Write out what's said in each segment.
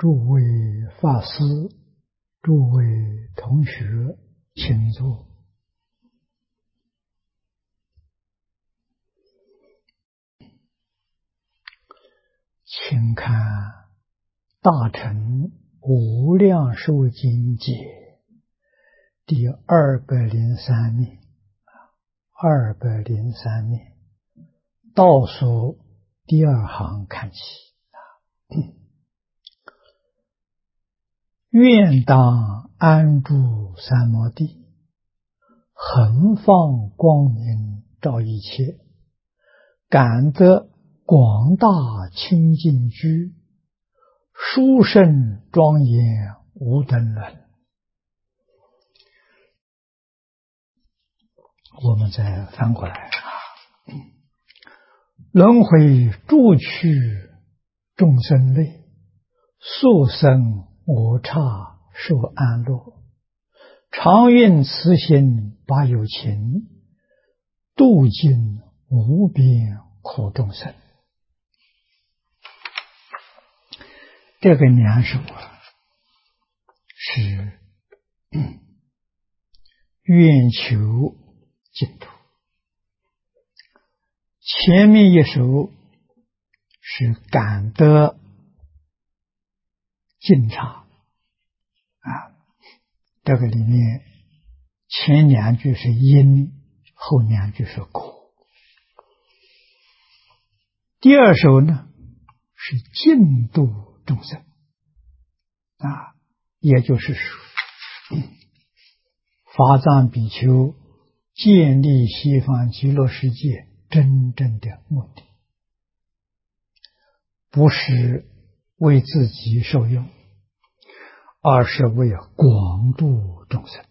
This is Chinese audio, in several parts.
诸位法师、诸位同学，请坐。请看《大乘无量寿经解》第203面，203面倒数第2行看起。愿当安住三摩地，恒放光明照一切，感得广大清净居，殊胜庄严无等伦。我们再翻过来，轮回诸趣众生类，速生我刹受安乐，常运慈心把有情，度尽无边苦众生。这个两首是愿求净土，前面一首是感得净刹这个里面前2句是因，后2句是果。第2首呢是净度众生也就是说法藏比丘建立西方极乐世界真正的目的，不是为自己受用，而是为广度众生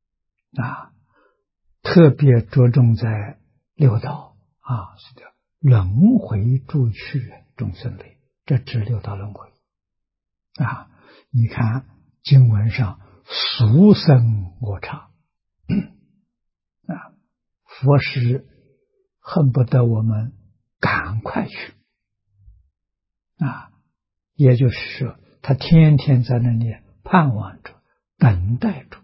特别着重在六道是的，轮回诸趣众生类，这指六道轮回你看经文上速生我刹佛是恨不得我们赶快去也就是说他天天在那里盼望着等待着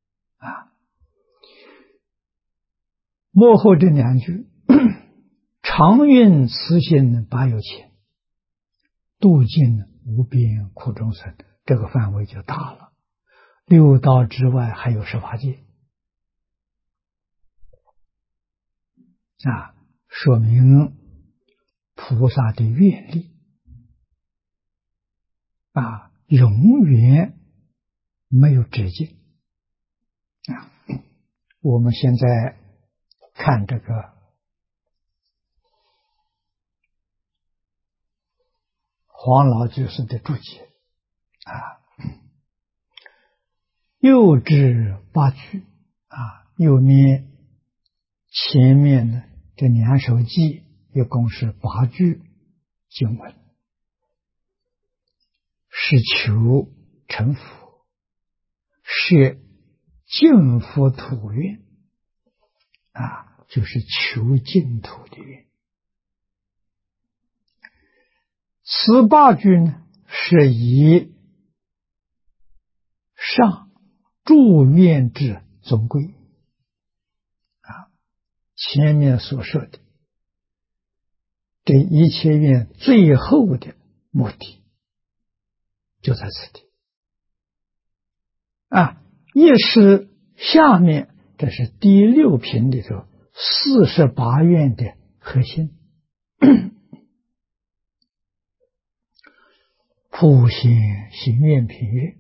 末后这2句常运慈心把有情，度尽无边苦众生，这个范围就大了。六道之外还有十法界说明菩萨的愿力永远没有止境我们现在看这个黄老居士的注解右至8句右面前面的这2首偈一共是8句经文，是求成佛，是净佛土愿就是求净土的愿。此8句呢，是以上诸愿之总归前面所说的这一切愿最后的目的就在此地也是下面这是第6品里头48愿的核心普贤行愿品曰：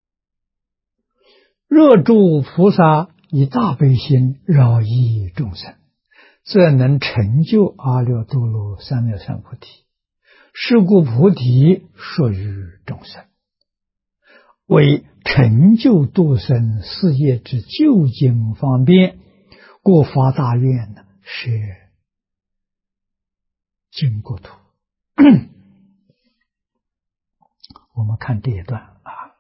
若诸菩萨以大悲心饶益众生，则能成就阿耨多罗三藐三菩提。是故菩提属于众生，为成就度生事业之究竟方便，故发大愿是净国土。我们看这一段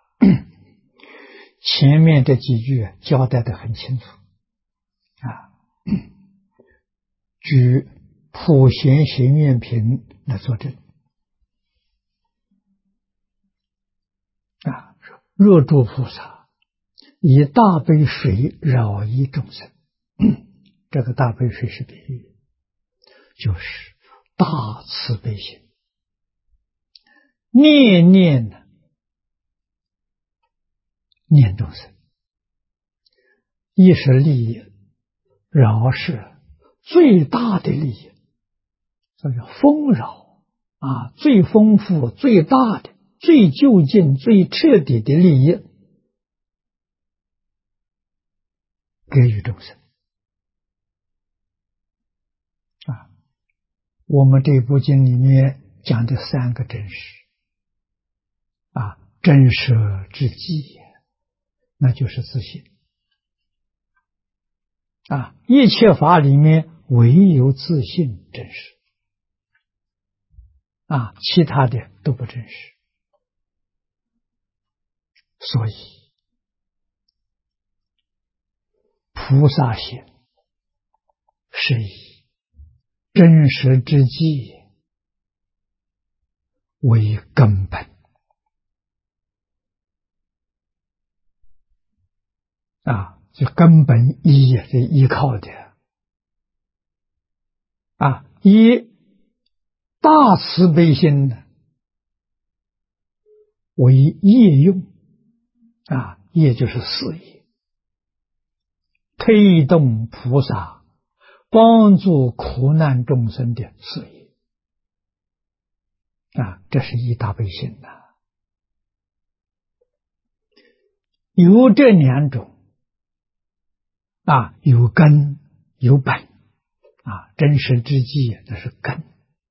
前面这几句交代得很清楚举普贤行愿品来作证。 说若诸菩萨以大悲水饶益众生，这个大悲水是比喻，就是大慈悲心，念念念众生，一是利益，饶是最大的利益，这叫丰饶最丰富、最大的、最究竟、最彻底的利益给予众生我们这部经里面讲的三个真实真实之际，那就是自信一切法里面唯有自信真实其他的都不真实。所以菩萨行是以真实之际为根本就根本依是依靠的以大慈悲心为业用业就是事业，推动菩萨帮助苦难众生的事业这是以大悲心有这两种有根有本真实之际那是根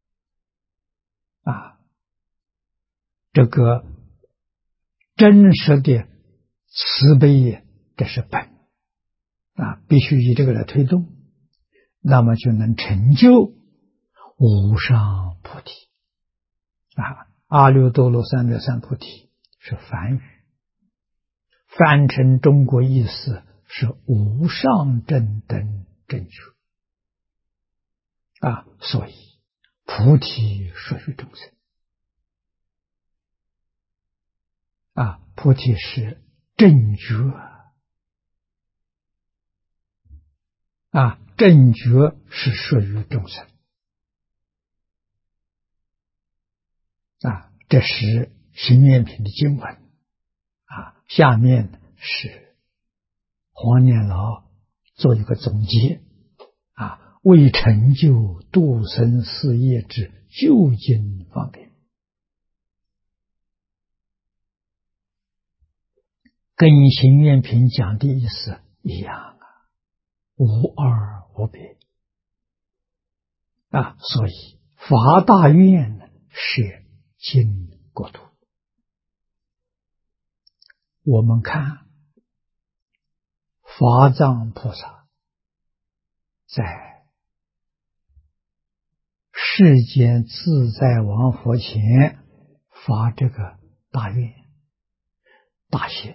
这个真实的慈悲这是本必须以这个来推动，那么就能成就无上菩提阿耨多罗三藐三菩提是梵语，翻成中国意思是无上正等正觉所以菩提属于众生菩提是正觉正觉是属于众生这是行愿品的经文下面是黄念老做一个总结为成就度生死业之究竟方便，跟行愿品讲的意思一样无二无别所以发大愿是尽国土。我们看法藏菩萨在世间自在王佛前发这个大愿大心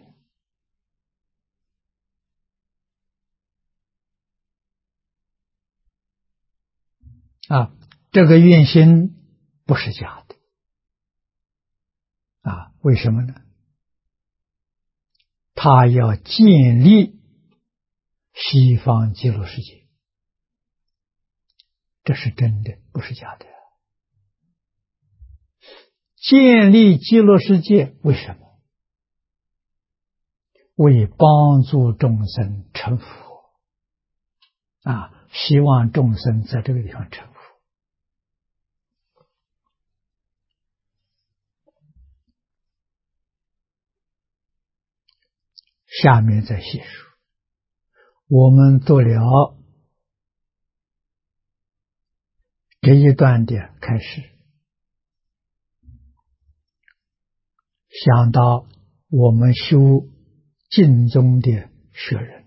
这个愿心不是假的为什么呢？他要建立西方极乐世界，这是真的，不是假的。建立极乐世界为什么？为帮助众生成佛希望众生在这个地方成佛。下面再细说，我们读了这一段的开始，想到我们修净宗的学人，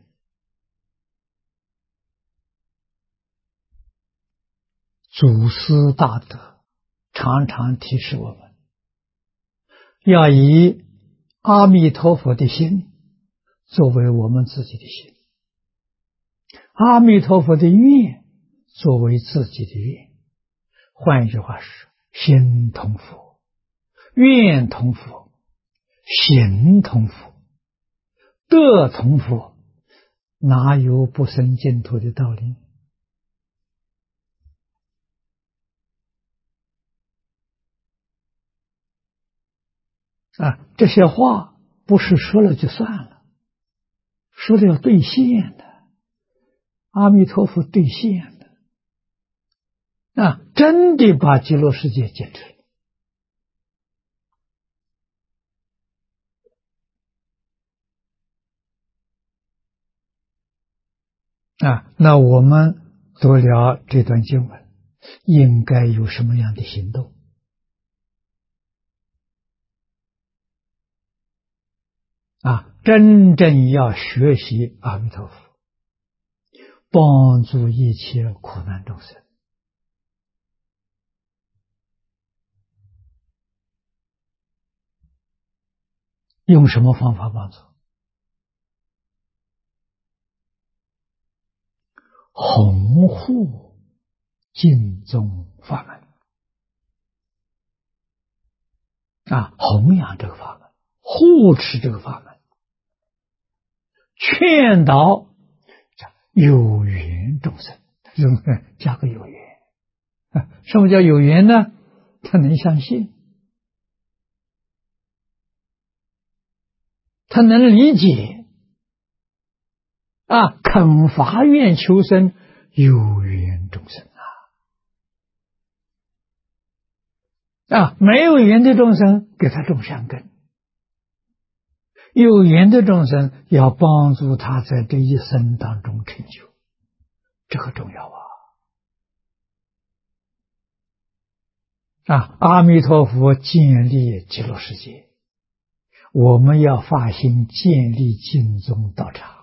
祖师大德常常提示我们，要以阿弥陀佛的心作为我们自己的心，阿弥陀佛的愿作为自己的愿。换一句话是，心同佛，愿同佛， 行同佛，德同佛，哪有不生净土的道理？这些话不是说了就算了，说的要兑现的。阿弥陀佛兑现的，真的把极乐世界建成那我们读了这段经文，应该有什么样的行动？真正要学习阿弥陀佛，帮助一切苦难众生。用什么方法帮助？弘护净宗法门弘扬这个法门，护持这个法门，劝导有缘众生，加个有缘什么叫有缘呢？他能相信，他能理解肯发愿求生有缘众生没有缘的众生给他种善根，有缘的众生要帮助他在这一生当中成就，这个重要阿弥陀佛建立极乐世界，我们要发心建立净宗道场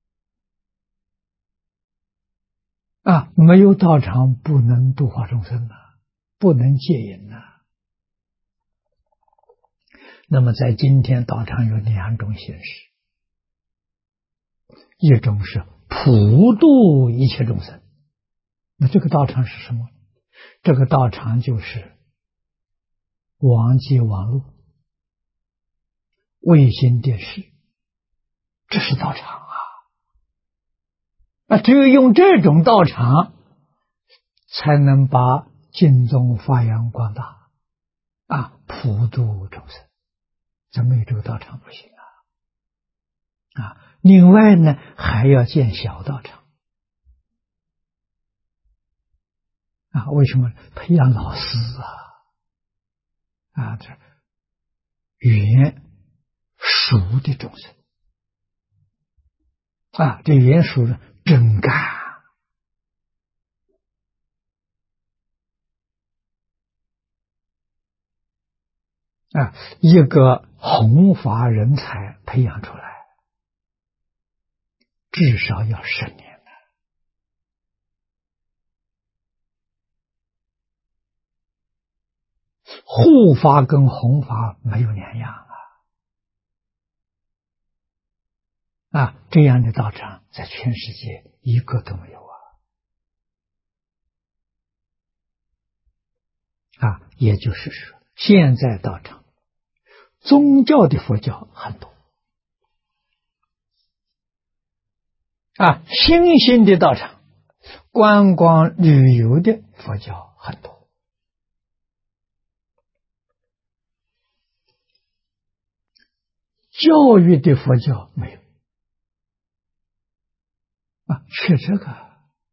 没有道场不能度化众生不能戒淫那么在今天道场有两种形式，一种是普度一切众生，那这个道场是什么？这个道场就是网际网络、卫星电视，这是道场只有用这种道场才能把净宗发扬光大普度众生，咱没有这个道场不行另外呢，还要建小道场为什么？培养老师这圆熟的众生这圆熟的真干一个弘法人才培养出来，至少要10年护法跟弘法没有两样这样的道场在全世界一个都没有也就是说，现在道场宗教的佛教很多新兴的道场观光旅游的佛教很多教育的佛教没有缺这个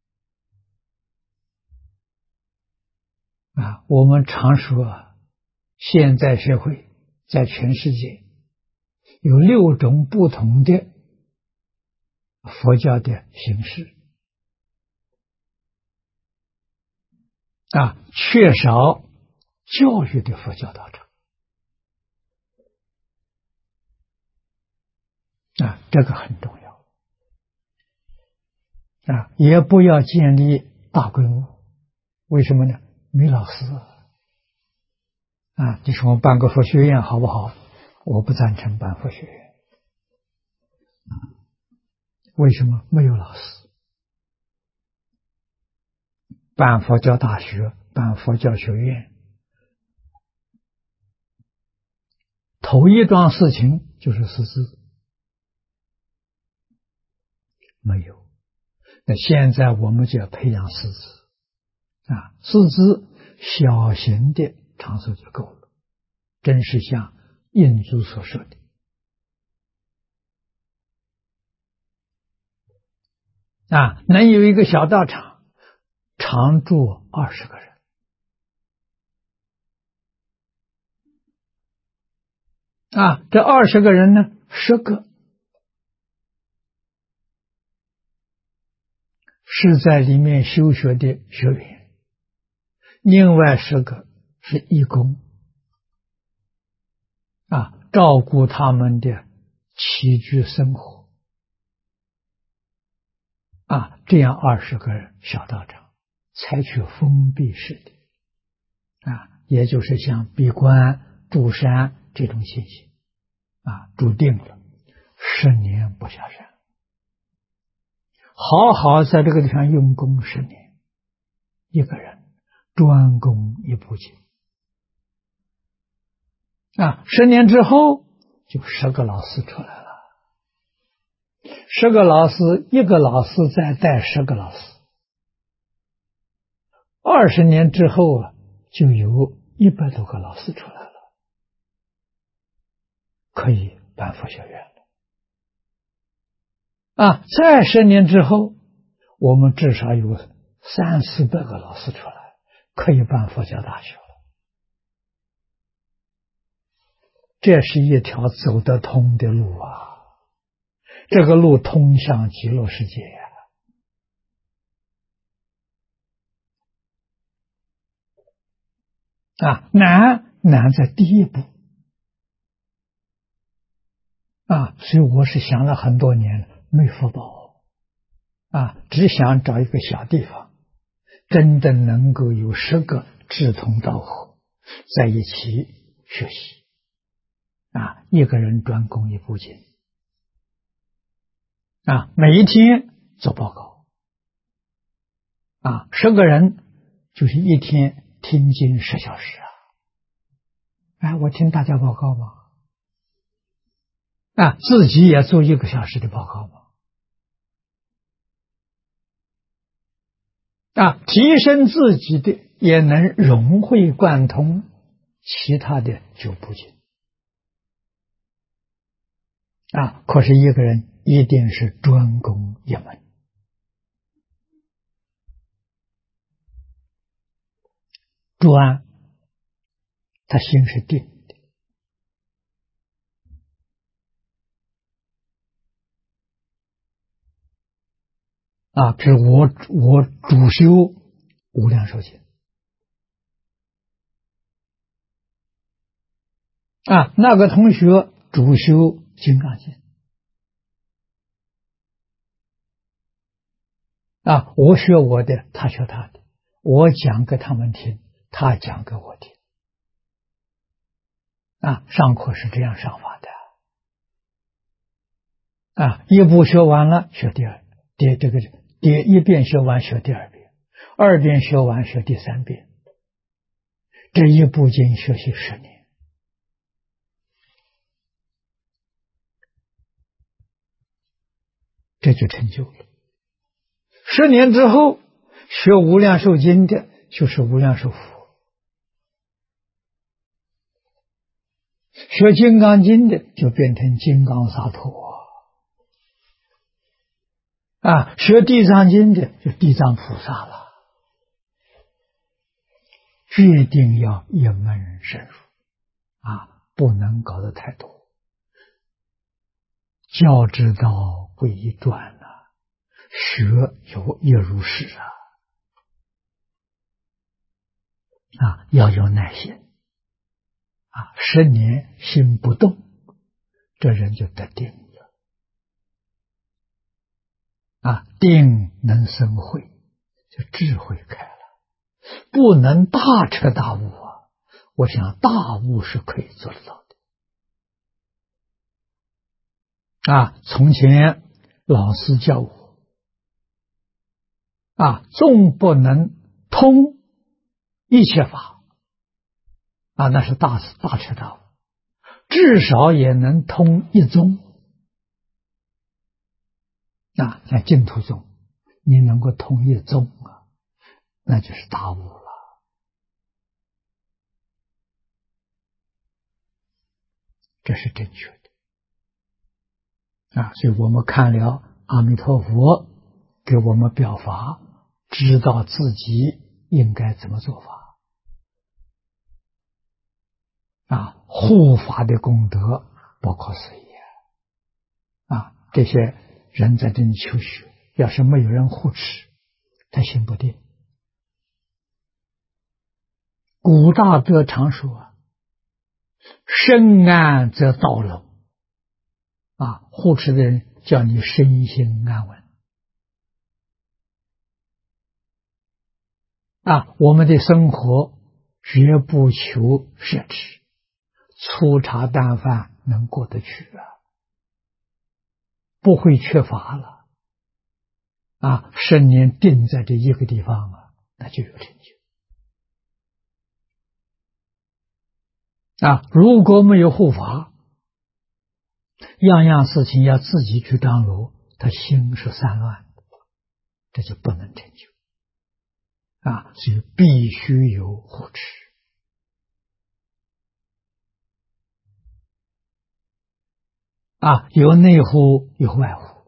我们常说现在社会在全世界有6种不同的佛教的形式缺少教育的佛教道场这个很重要也不要建立大规模，为什么呢？没老师你说我办个佛学院好不好？我不赞成办佛学院，为什么？没有老师。办佛教大学、办佛教学院， 头一桩事情就是识字，没有。那现在我们就要培养识字啊，识字小型的长寿就够了，真是像印祖所说的啊，能有一个小道场，常住20个人啊，这20个人呢，10个是在里面修学的学员，另外10个是义工啊，照顾他们的起居生活啊，这样20个人小道场采取封闭式的啊，也就是像闭关住山这种情形啊，注定了10年不下山，好好在这个地方用功10年，一个人专攻一部经啊，10年之后就10个老师出来了，10个老师，一个老师再带10个老师，20年之后啊，就有100多个老师出来了，可以办佛学院了啊！再10年之后，我们至少有300-400个老师出来，可以办佛教大学了。这是一条走得通的路啊！这个路通向极乐世界啊！难在第一步啊！所以我是想了很多年，没福报啊，只想找一个小地方，真正能够有10个志同道合，在一起学习啊，一个人专攻一部经啊，每一天做报告啊，10个人就是一天听经10小时啊！哎，我听大家报告吗？啊，自己也做1个小时的报告吗？啊，提升自己的也能融会贯通其他的9部经啊。可是一个人一定是专攻一门，专，他心是定的啊。比如我主修无量寿经啊，那个同学主修金刚经啊，我学我的，他学他的，我讲给他们听，他讲给我听啊。上课是这样上法的啊，一部学完了学第二，一遍学完学第2遍，2遍学完学第3遍，这一部经学习10年，这就成就了。10年之后，学无量寿经的就是无量寿佛，学金刚经的就变成金刚萨埵啊，学地藏经的就地藏菩萨了。决定要一门深入啊，不能搞得太多。教之道不易转啊，学也如是啊，要有耐心啊，10年心不动，这人就得定了啊，定能生慧，就智慧开了，不能大彻大悟啊。我想大悟是可以做得到的啊。从前老师教我啊，纵不能通一切法啊，那是大彻大悟， 至少也能通一宗。像净土宗，你能够通一宗啊，那就是大悟了。这是正确的所以我们看了阿弥陀佛给我们表法，知道自己应该怎么做法护法的功德不可思议这些人在这里求学，要是没有人护持，他心不定。古大德常说身安则道隆护持的人叫你身心安稳我们的生活绝不求奢侈，粗茶淡饭能过得去不会缺乏了10年定在这一个地方那就有成就如果没有护法，样样事情要自己去张罗，他心是散乱的，这就不能成就所以必须有护持有内护有外护，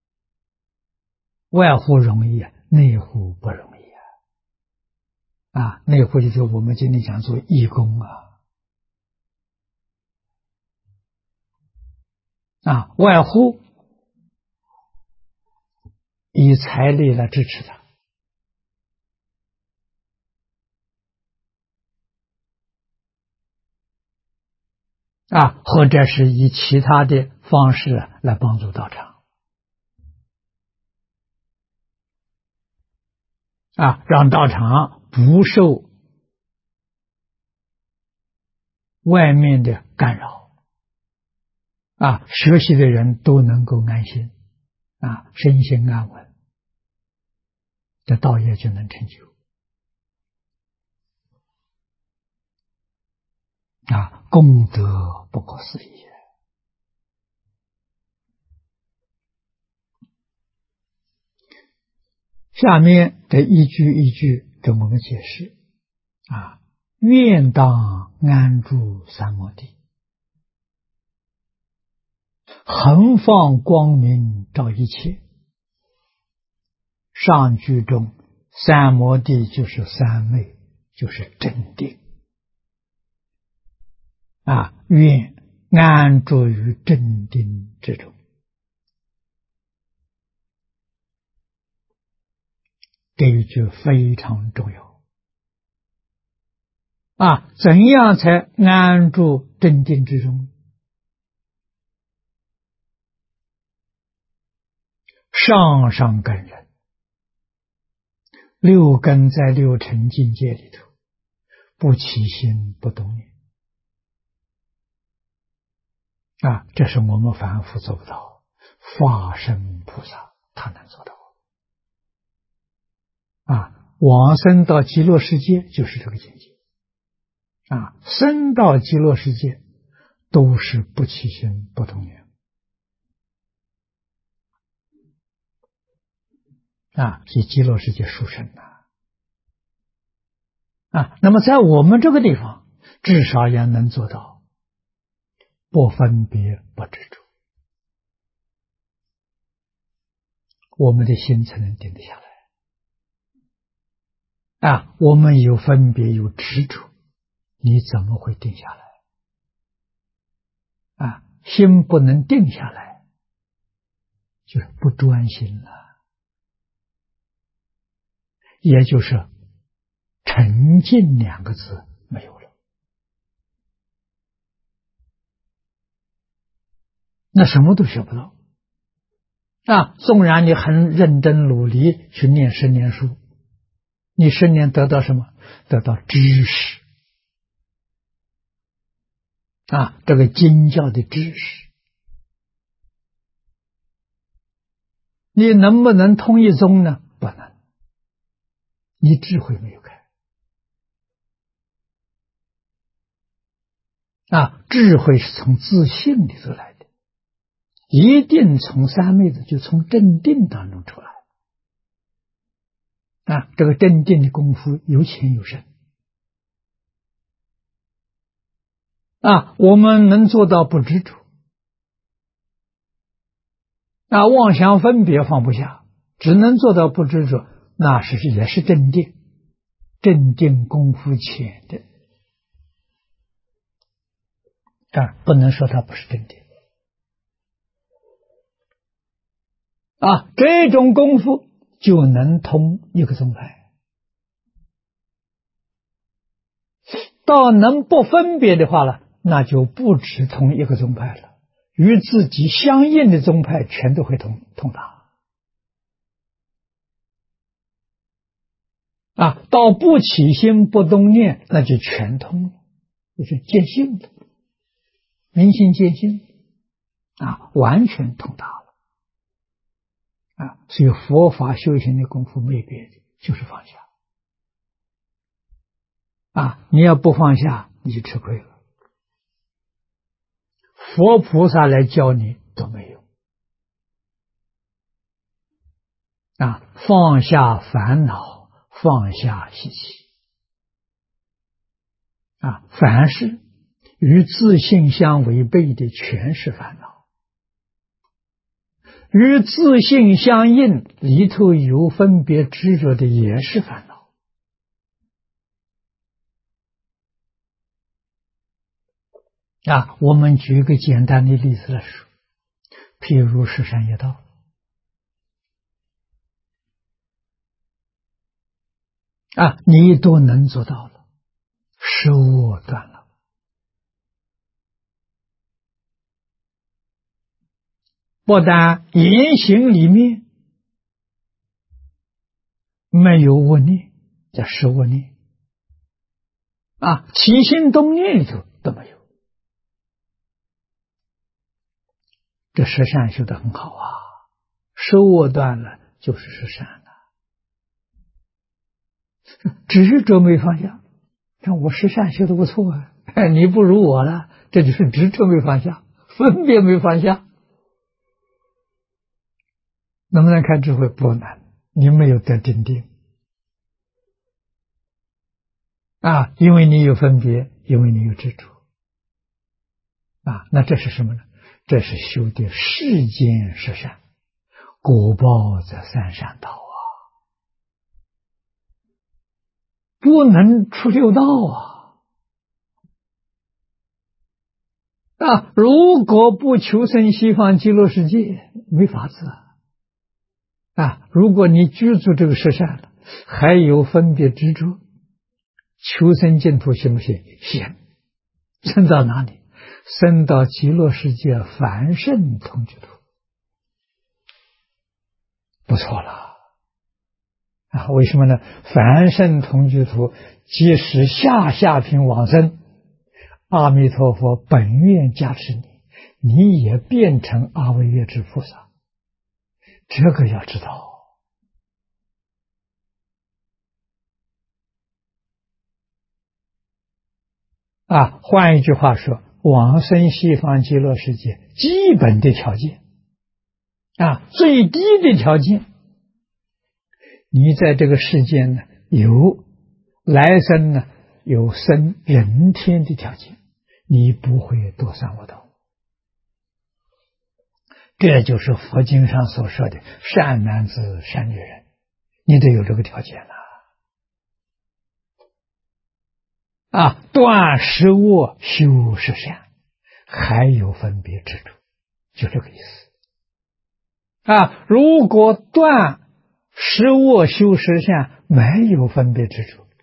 外护容易内护不容易内护就是我们今天讲做义工外护以财力来支持他或者是以其他的方式来帮助道场让道场不受外面的干扰学习的人都能够安心身心安稳，这道业就能成就功德不可思议下面这一句一句跟我们解释愿当安住三摩地，恒放光明照一切。上句中三摩地就是三昧，就是真定愿安住于真定之中。这一句非常重要怎样才安住真定之中？上上根人，六根在六尘境界里头，不起心不动念这是我们凡夫做不到，法身菩萨他能做到往生到极乐世界就是这个境界生到极乐世界都是不起心不动念所以极乐世界殊胜那么在我们这个地方至少也能做到不分别不执着，我们的心才能定得下来我们有分别有执着，你怎么会定下来心不能定下来就是不专心了，也就是沉静两个字没有了，那什么都学不到纵然你很认真努力去念10年书，你10年得到什么？得到知识这个经教的知识，你能不能通一宗呢？不能，你智慧没有开智慧是从自信里头来的，一定从三昧子，就从正定当中出来。这个正定的功夫有浅有深。我们能做到不执着，妄想分别放不下，只能做到不执着，那也是正定，正定功夫浅的。不能说它不是正定。这种功夫就能通一个宗派。到能不分别的话了，那就不只通一个宗派了，与自己相应的宗派全都会通达。到不起心不动念，那就全通了，就是见性了，明心见性，完全通达了。所以佛法修行的功夫没别的，就是放下。你要不放下，你就吃亏了。佛菩萨来教你都没有。放下烦恼，放下习气。凡是与自性相违背的，全是烦恼；与自性相应，里头有分别执着的，也是烦恼。我们举一个简单的例子来说，譬如十善业道。你都能做到了，食恶断了，不但言行里面没有恶念，叫食恶念，起心动念里头都没有。这十善修得很好食恶断了就是十善了。执着没放下，看我十善修得不错你不如我了，这就是执着没放下，分别没放下。能不能开智慧？不难，你没有得真定因为你有分别，因为你有执着那这是什么呢？这是修的世间十善，果报则三善道不能出六道如果不求生西方极乐世界，没法子如果你居住这个十善了，还有分别执着，求生净土行不行？行。升到哪里？升到极乐世界凡圣同居土，不错了为什么呢？凡圣同居土即使下品往生，阿弥陀佛本愿加持你也变成阿惟越致菩萨，这个要知道换一句话说，往生西方极乐世界基本的条件最低的条件，你在这个世间呢，有来生呢，有生人天的条件，你不会堕三恶道。这就是佛经上所说的善男子善女人，你得有这个条件了断食恶修十善，还有分别执着，就这个意思如果断食恶修十善没有分别执着，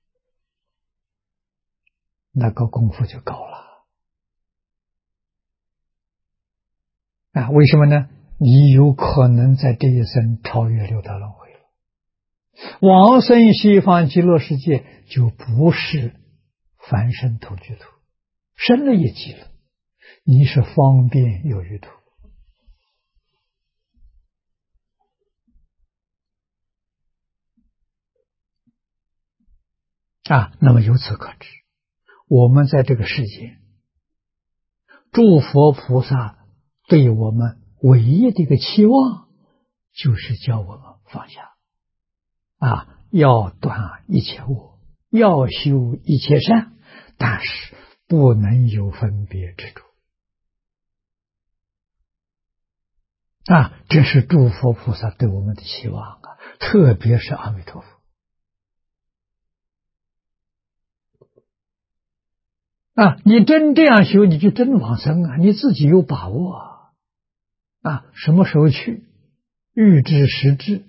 那个功夫就高了为什么呢？你有可能在这一生超越六道轮回了，往生西方极乐世界就不是凡圣同居土，生了一级了，你是方便有余土那么由此可知，我们在这个世界诸佛菩萨对我们唯一的一个期望，就是叫我们放下要断一切恶，要修一切善，但是不能有分别执着这是诸佛菩萨对我们的期望特别是阿弥陀佛你真这样修，你就真往生你自己有把握什么时候去，预知时至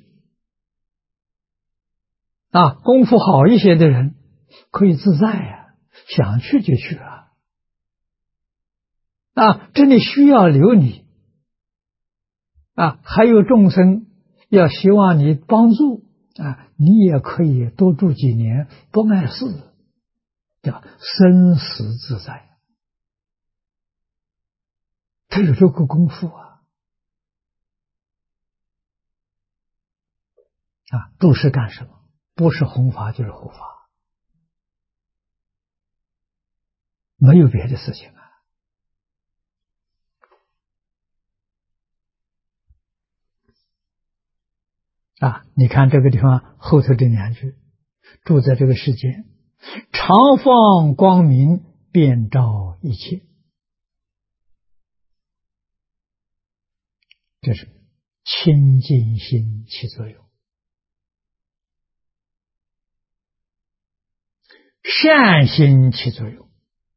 功夫好一些的人可以自在想去就去这里需要留你还有众生要希望你帮助你也可以多住几年，不碍事，叫生死自在。他有这个功夫住是干什么？不是弘法就是护法，没有别的事情你看这个地方后头这两句，住在这个世间，常放光明，遍照一切，这是清净心起作用，善心起作用，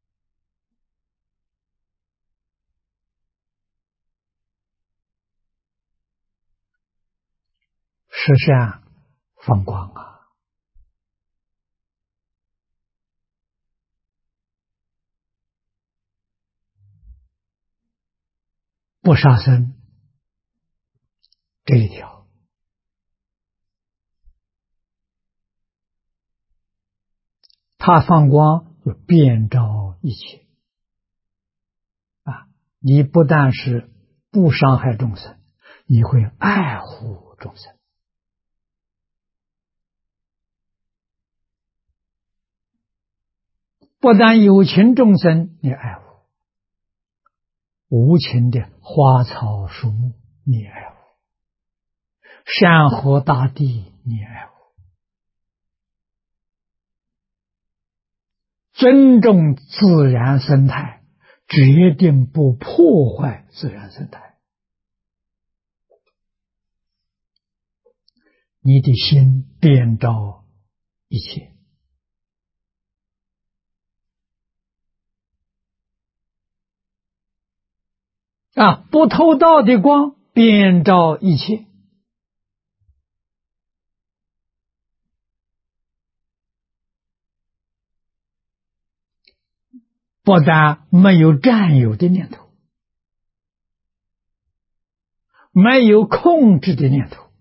实善放光不杀生这一条，他放光就遍照一切你不但是不伤害众生，你会爱护众生不但有情众生你爱护，无情的花草树木你爱护，山河大地你爱护，尊重自然生态，决定不破坏自然生态，你的心遍照一切不偷盗的光遍照一切不但没有占有的念头，没有控制的念头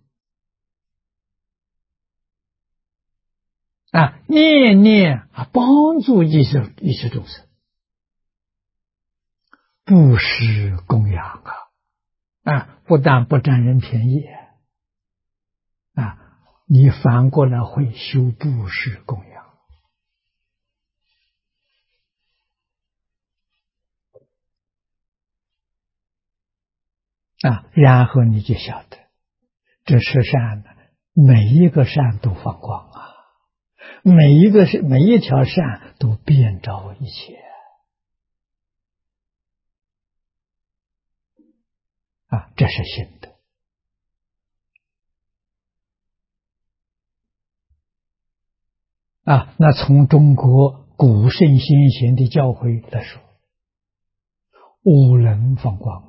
念念帮助一切众生，布施供养不但不占人便宜你反过来会修布施供养然后你就晓得这是善每一个善都放光每一条善都遍照一切这是心得那从中国古圣先贤的教诲来说，五能放光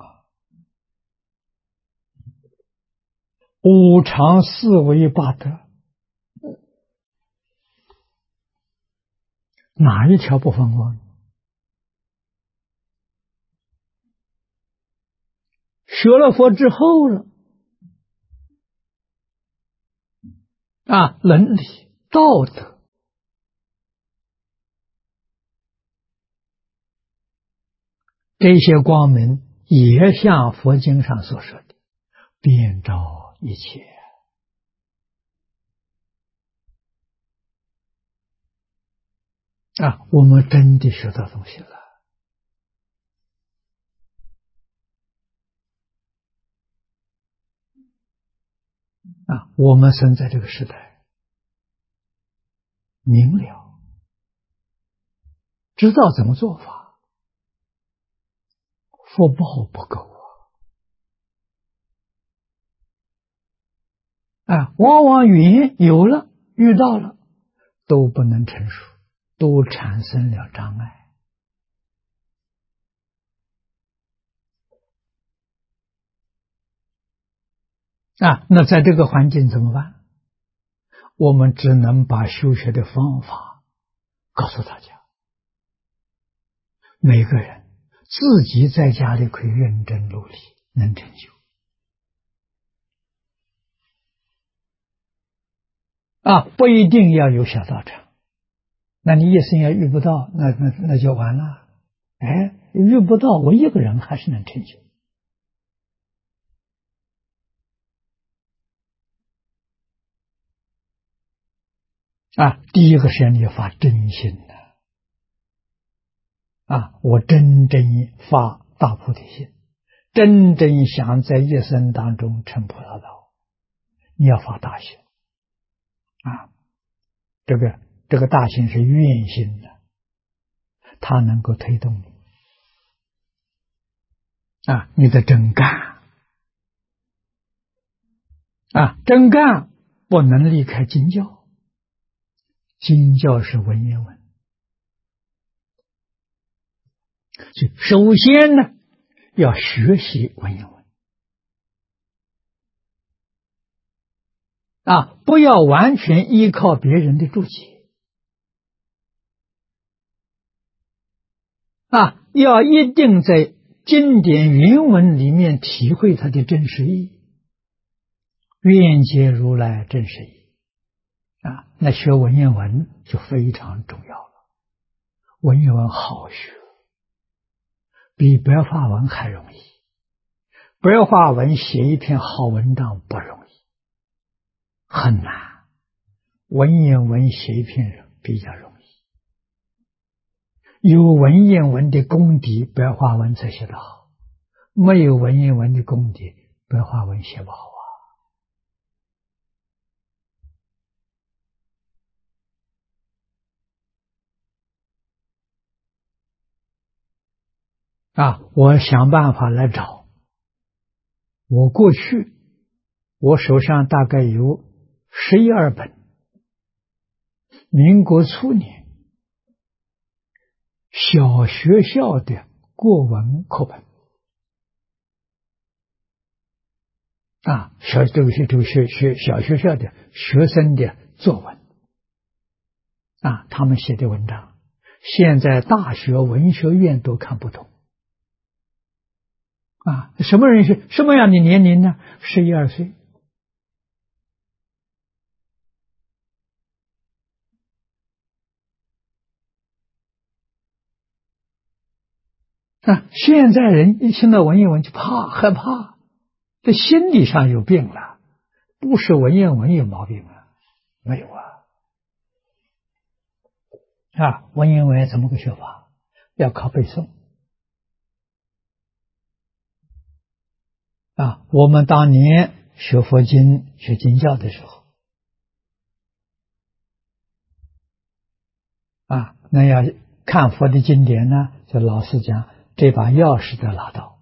五常四维八德，哪一条不放光？学了佛之后了伦理道德这些光明也像佛经上所说的遍照一切我们真的学到东西了我们生在这个时代，明了，知道怎么做法，福报不够往往缘有了，遇到了，都不能成熟，都产生了障碍。那在这个环境怎么办？我们只能把修学的方法告诉大家，每个人自己在家里可以认真努力，能成就。不一定要有小道场，那你一生要遇不到，那就完了。遇不到，我一个人还是能成就。第一个是你要发真心我真正发大菩提心，真正想在一生当中成菩萨道，你要发大心这个大心是愿心的，它能够推动你你的真干真干不能离开经教，经教是文言文，所以首先呢要学习文言文不要完全依靠别人的注解要一定在经典原文里面体会它的真实意义，愿解如来真实意义那学文言文就非常重要了。文言文好学，比白话文还容易。白话文写一篇好文章不容易，很难。文言文写一篇比较容易。有文言文的功底，白话文才写得好；没有文言文的功底，白话文写不好我想办法来找。我过去我手上大概有12本民国初年小学校的国文课本这个小学校的学生的作文他们写的文章，现在大学文学院都看不懂什么人是什么样的年龄呢？11、12岁。现在人一听到文言文就害怕，这心理上有病了，不是文言文有毛病没有文言文怎么个学法？要靠背诵我们当年学佛经、学经教的时候那要看佛的经典呢，就老师讲这把钥匙得拿到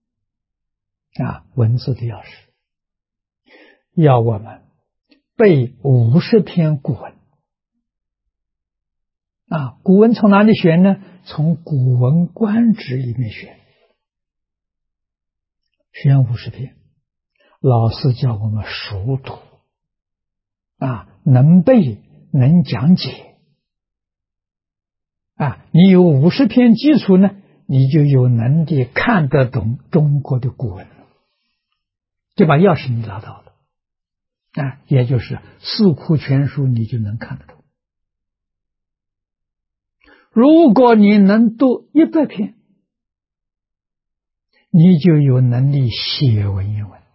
文字的钥匙，要我们背50篇古文古文从哪里选呢？从《古文观止》里面选50篇，老师叫我们熟读能背能讲解你有50篇基础呢，你就有能力看得懂中国的古文了，这把钥匙你拿到了也就是四库全书你就能看得懂。如果你能读100篇，你就有能力写文言文。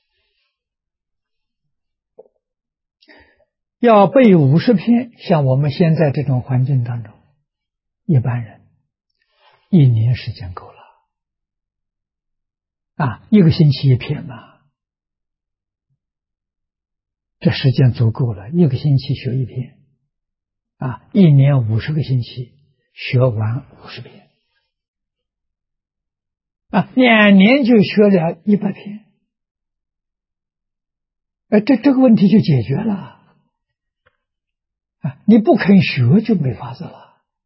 要背50篇，像我们现在这种环境当中，一般人1年时间够了1个星期1篇嘛这时间足够了，一个星期学一篇，一年50个星期学完50篇，2年就学了100篇，这个问题就解决了。你不肯学就没法子了。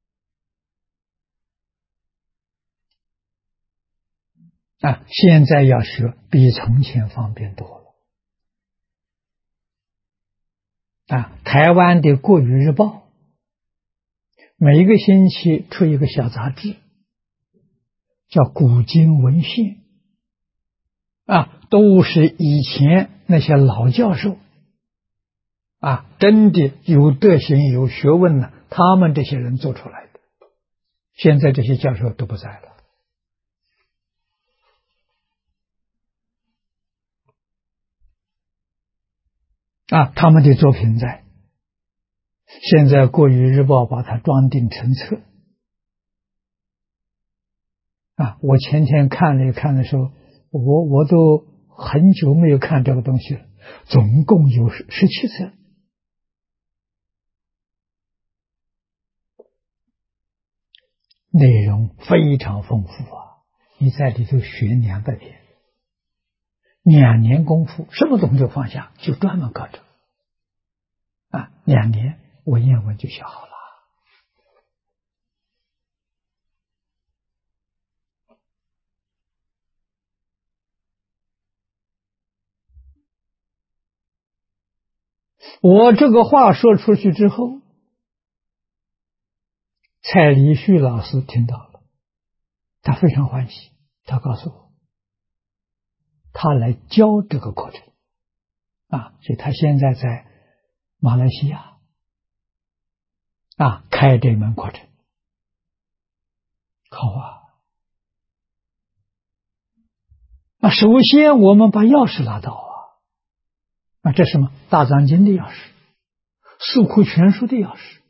现在要学比从前方便多了。台湾的国语日报每一个星期出一个小杂志，叫古今文献，都是以前那些老教授真的有德行有学问呢，他们这些人做出来的。现在这些教授都不在了。他们的作品在，现在国语日报把它装订成册。我前天看了一看的时候，我都很久没有看这个东西了，总共有17册。内容非常丰富你在里头学200篇，2年功夫，什么东西都放下，就专门搞这个。2年文言文就学好了。我这个话说出去之后，蔡礼旭老师听到了，他非常欢喜，他告诉我，他来教这个课程所以他现在在马来西亚开这门课程。好首先我们把钥匙拿到这是什么？大藏经的钥匙，四库全书的钥匙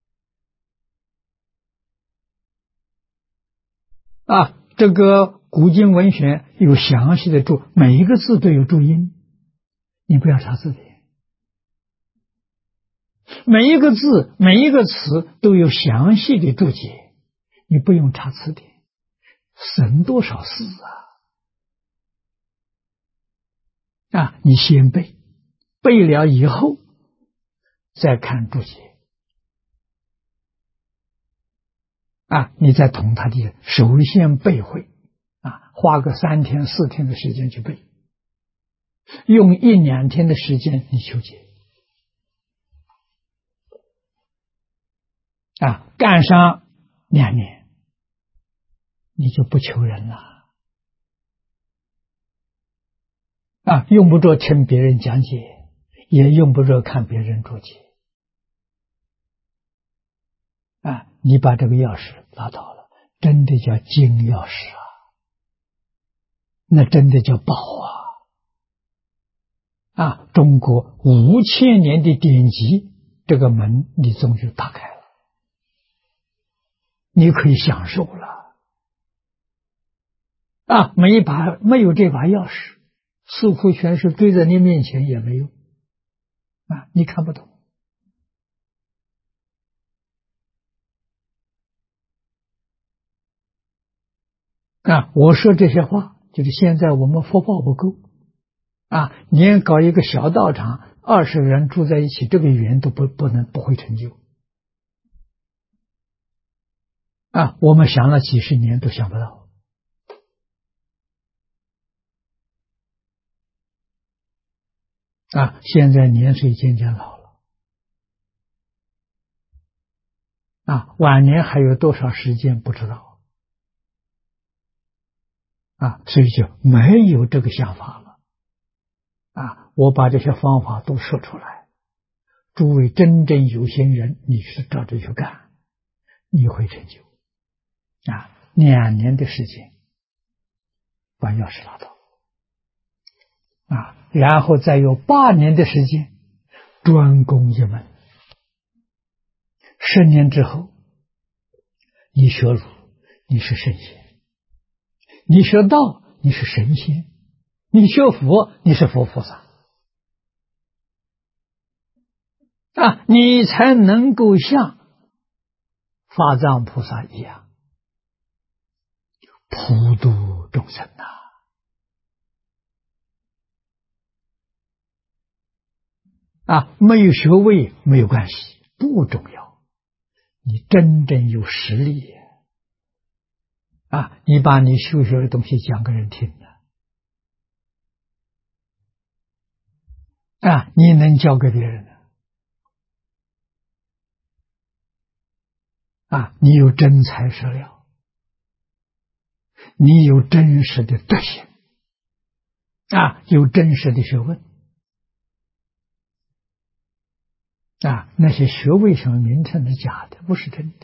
这个古今文选有详细的注，每一个字都有注音，你不要查字典。每一个字每一个词都有详细的注解，你不用查词典，省多少事你先背，背了以后再看注解你再同他的首先背会花个3天4天的时间去背，用1、2天的时间你求解干上2年，你就不求人了用不着听别人讲解，也用不着看别人注解你把这个钥匙拿到了，真的叫金钥匙那真的叫宝中国5000年的典籍，这个门你终于打开了，你可以享受了没有这把钥匙，四库全书堆在你面前也没用你看不懂我说这些话就是现在我们福报不够连搞一个小道场20个人住在一起，这个语言都不会成就我们想了几十年都想不到现在年岁渐渐老了晚年还有多少时间不知道所以就没有这个想法了我把这些方法都说出来，诸位真正有心人，你是照着去干，你会成就2年的时间把钥匙拿到然后再有8年的时间专攻一门，10年之后你学儒你是圣贤，你学道你是神仙，你学佛你是佛菩萨你才能够像法藏菩萨一样普度众生没有学位没有关系，不重要。你真正有实力你把你修学的东西讲给人听你能教给别人你有真材实料，你有真实的德行有真实的学问那些学位上的名称是假的，不是真的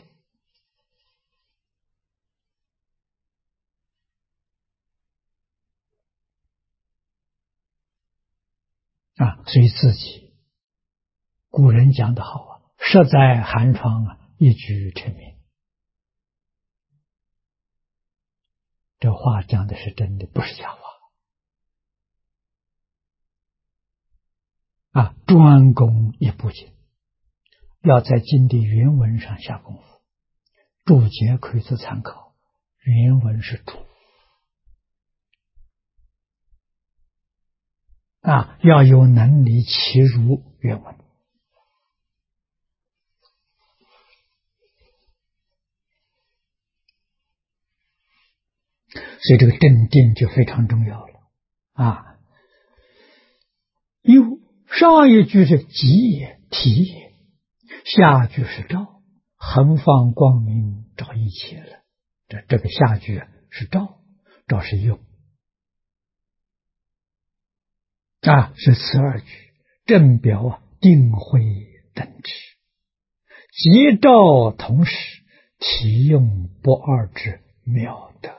所以自己古人讲得好设在寒窗一举成名。这话讲的是真的，不是假话专攻一部经，要在经的原文上下功夫，注解可以做参考，原文是主要有能力切入原文。所以这个正定就非常重要了上一句是即也体也，下句是照，恒放光明照一切了。这个下句是照，照是用是此二句正表定慧等之，即照同时，体用不二之妙德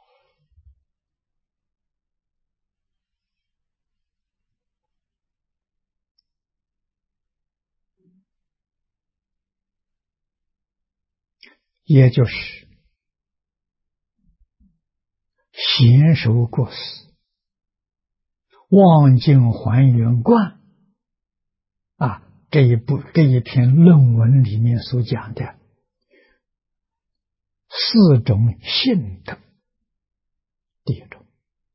也就是娴熟过死，望境还原观这一篇论文里面所讲的四种性德，第一种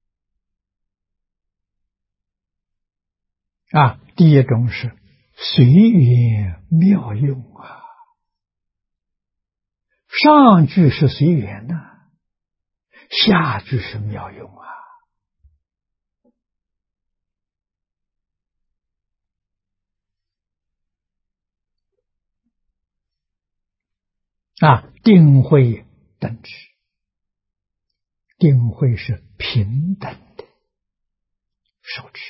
第一种是随缘妙用上句是随缘下句是妙用定慧等之，定慧是平等的受持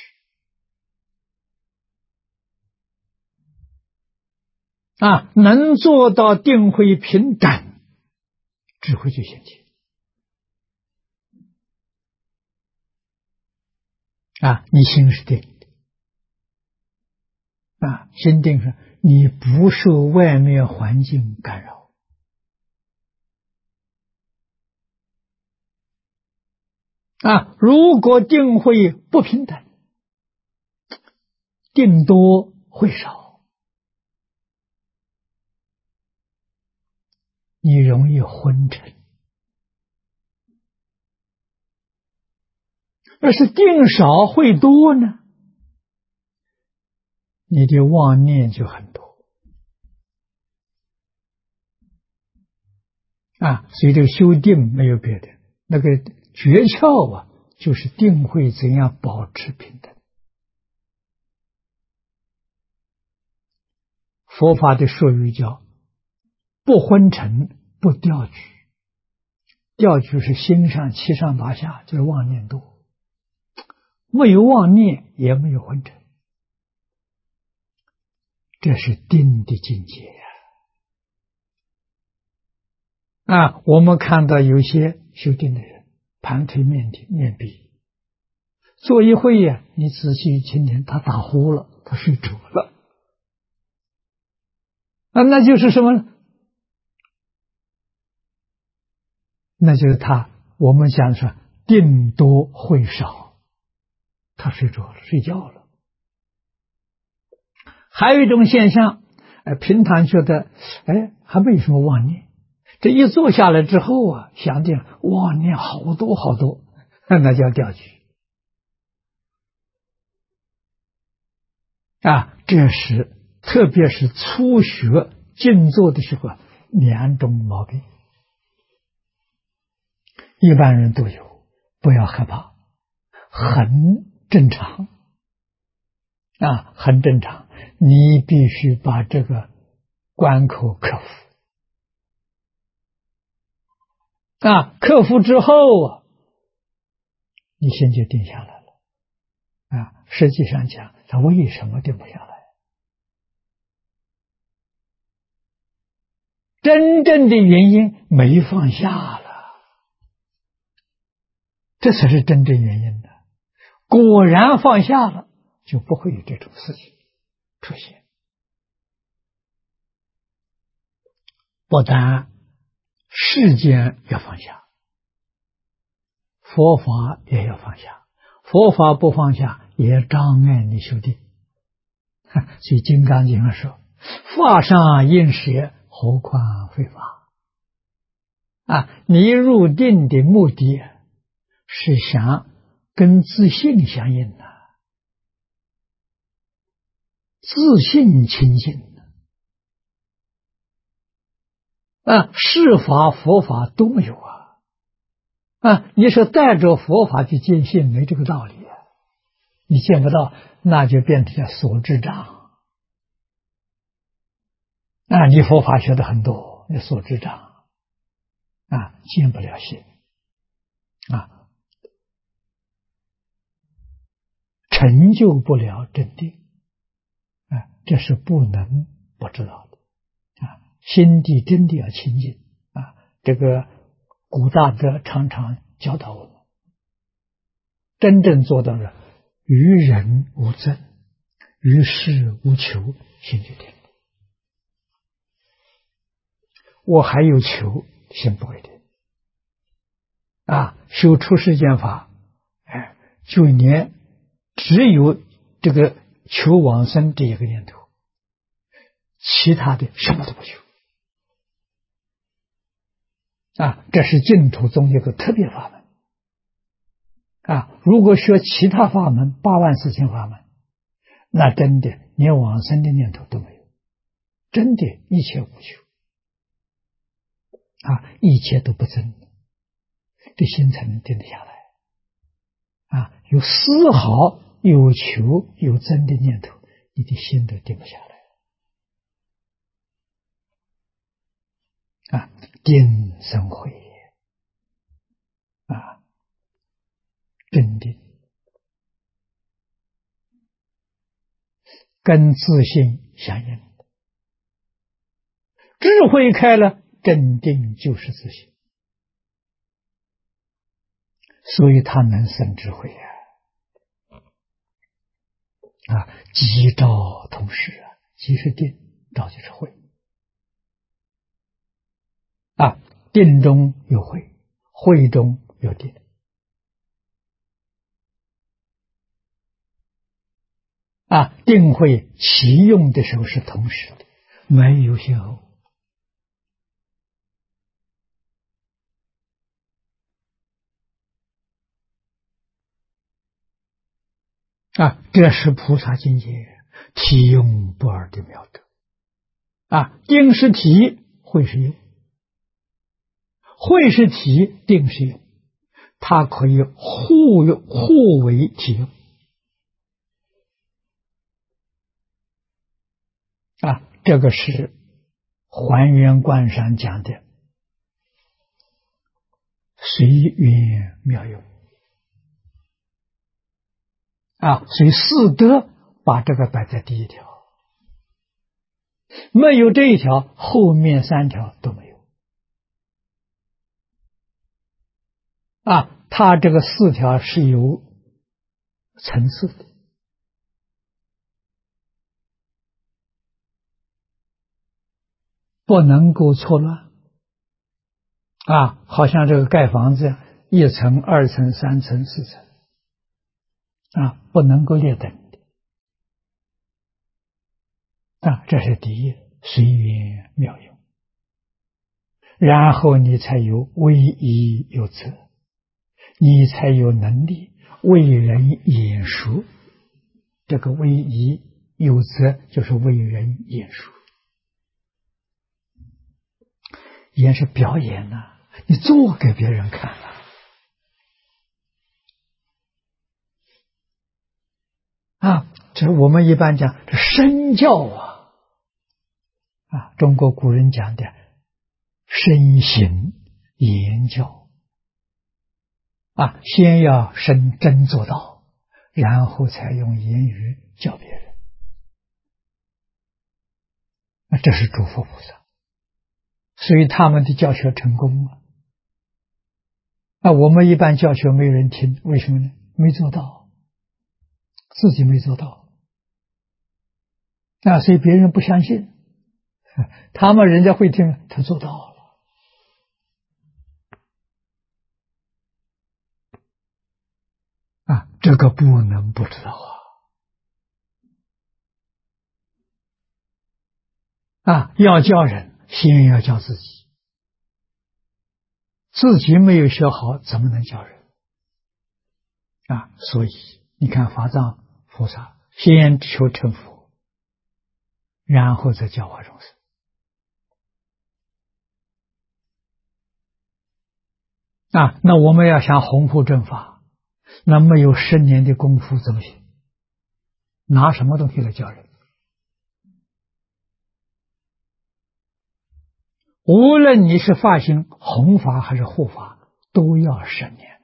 能做到定慧平等，智慧就显现你心是定的心定是你不受外面环境干扰如果定慧不平等，定多会少，你容易昏沉。要是定少会多呢，你的妄念就很多所以这个修定没有别的，那个诀窍就是定慧怎样保持平等。佛法的术语叫不昏沉不掉举，掉举是心上七上八下，就是妄念多，没有妄念也没有昏沉，这是定的境界我们看到有些修定的人盘腿面壁，坐一会你仔细听听，他打呼了，他睡着了那就是什么呢？那就是我们讲说定多会少，他睡着了，睡觉了。 还有一种现象，平常觉得，还没什么妄念，这一坐下来之后啊，想的妄念好多好多，那叫掉举。这是特别是初学静坐的时候两种毛病，一般人都有，不要害怕，很正常很正常。你必须把这个关口克服克服之后你心就定下来了实际上讲，他为什么定不下来？真正的原因没放下了，这才是真正原因的。果然放下了，就不会有这种事情出现。不但世间要放下，佛法也要放下。佛法不放下，也障碍你修定。所以《金刚经》上说：“法上应舍，何况非法。”你入定的目的是想跟自信相应自信清净是法佛法都没有你说带着佛法去见性，没这个道理你见不到，那就变成了所知障你佛法学的很多，你所知障见不了性成就不了真定这是不能不知道的心地真的要清净这个古大德常常教导我们，真正做到了于人无憎，于事无求，心就定。我还有求，心不会定修出世间法就连只有这个求往生这一个念头，其他的什么都不求这是净土宗一个特别法门如果学其他法门84000法门，那真的连往生的念头都没有，真的一切无求一切都不增，这心才能定得下来有丝毫有求有增的念头，你的心都定不下来定生慧真定跟自信相应，智慧开了，真定就是自信，所以他能生智慧即照同时即是定，照就是慧定中有慧，慧中有定定慧起用的时候是同时的，没有先后这是菩萨境界体用不二的妙德定是体，慧是用，慧是体，定是用，它可以互用，互为体用这个是还原观上讲的随缘妙用所以四德把这个摆在第一条，没有这一条，后面3条都没有它这个4条是有层次的不能够错乱好像这个盖房子1层2层3层4层不能够劣等的这是第一，随缘妙用。然后你才有威仪有责，你才有能力为人演说。这个威仪有责就是为人演说，演是表演你做给别人看这我们一般讲这身教中国古人讲的身行言教先要身真做到，然后才用言语教别人。这是诸佛菩萨，所以他们的教学成功我们一般教学没有人听，为什么呢？没做到，自己没做到所以别人不相信，他们人家会听，他做到了这个不能不知道要教人先要教自己，自己没有学好怎么能教人所以你看法藏菩萨先求成佛，然后再教化众生那我们要想弘护正法，那没有10年的功夫怎么行？拿什么东西来教人？无论你是发心弘法还是护法，都要10年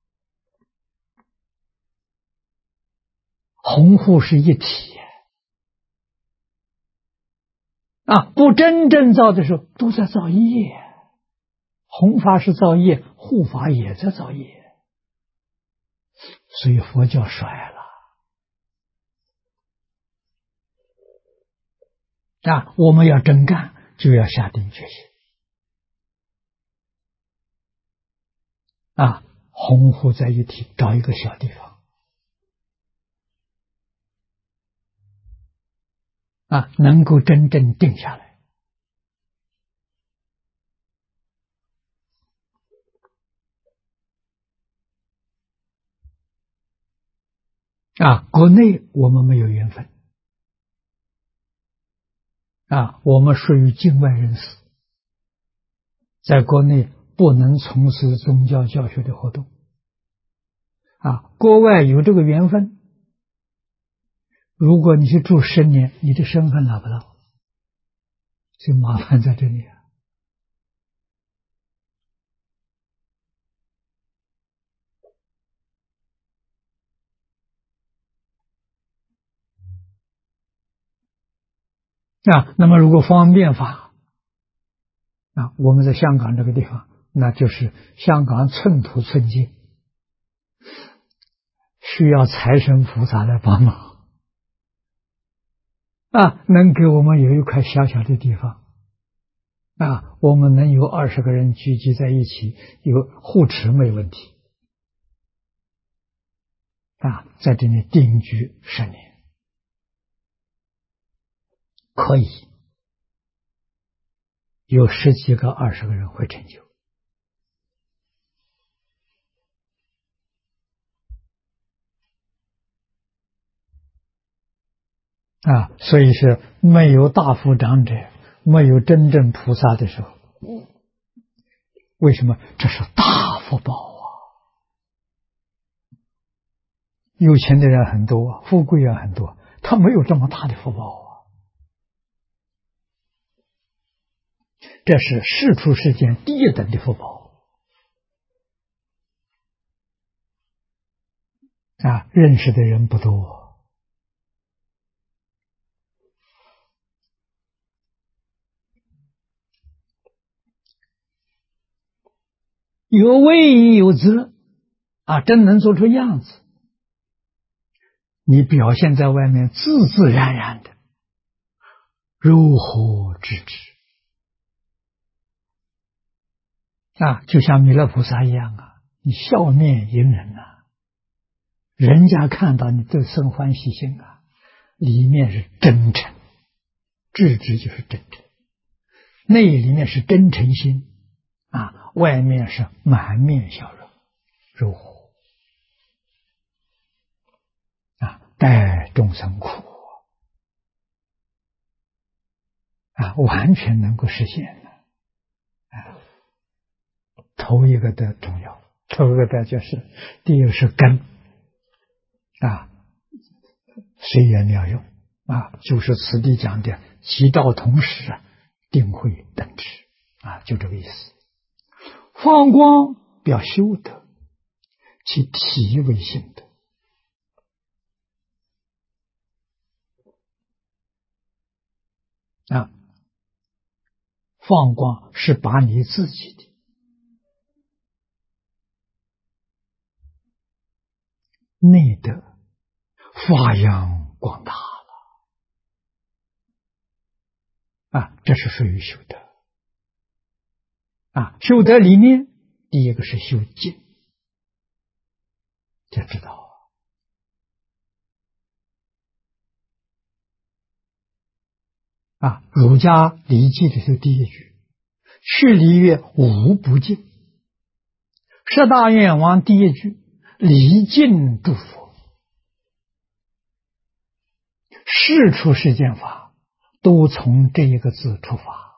弘护是一体不真正造的时候都在造业，弘法是造业，护法也在造业，所以佛教衰了我们要真干，就要下定决心弘护在一体，找一个小地方能够真正定下来国内我们没有缘分我们属于境外人士，在国内不能从事宗教教学的活动国外有这个缘分，如果你去住10年，你的身份拿不到，所以麻烦在这里那么如果方便法我们在香港这个地方，那就是香港寸土寸金，需要财神菩萨来帮忙能给我们有一块小小的地方我们能有20个人聚集在一起，有护持没问题在这里定居10年可以有10几个20个人会成就所以是没有大富长者，没有真正菩萨的时候，为什么？这是大福报有钱的人很多，富贵人很多，他没有这么大的福报这是世出世间第一等的福报认识的人不多有威有责真能做出样子，你表现在外面自自然然的，如何知之就像弥勒菩萨一样你笑面迎人人家看到你都生欢喜心里面是真诚智智就是真诚，内里面是真诚心啊，外面是满面笑容，如何啊？待众生苦啊，完全能够实现的啊。头一个的重要，头一个的就是第一个是根啊，随缘妙用啊，就是此地讲的即道同时定慧等持啊，就这个意思。放光表修德，其体为性德啊，放光是把你自己的内德发扬光大了啊，这是属于修德啊。修德里面第一个是修静，就知道啊。儒家礼记里头第一句，去礼乐无不敬。十大愿王第一句，礼敬诸佛。事出世间法都从这一个字出发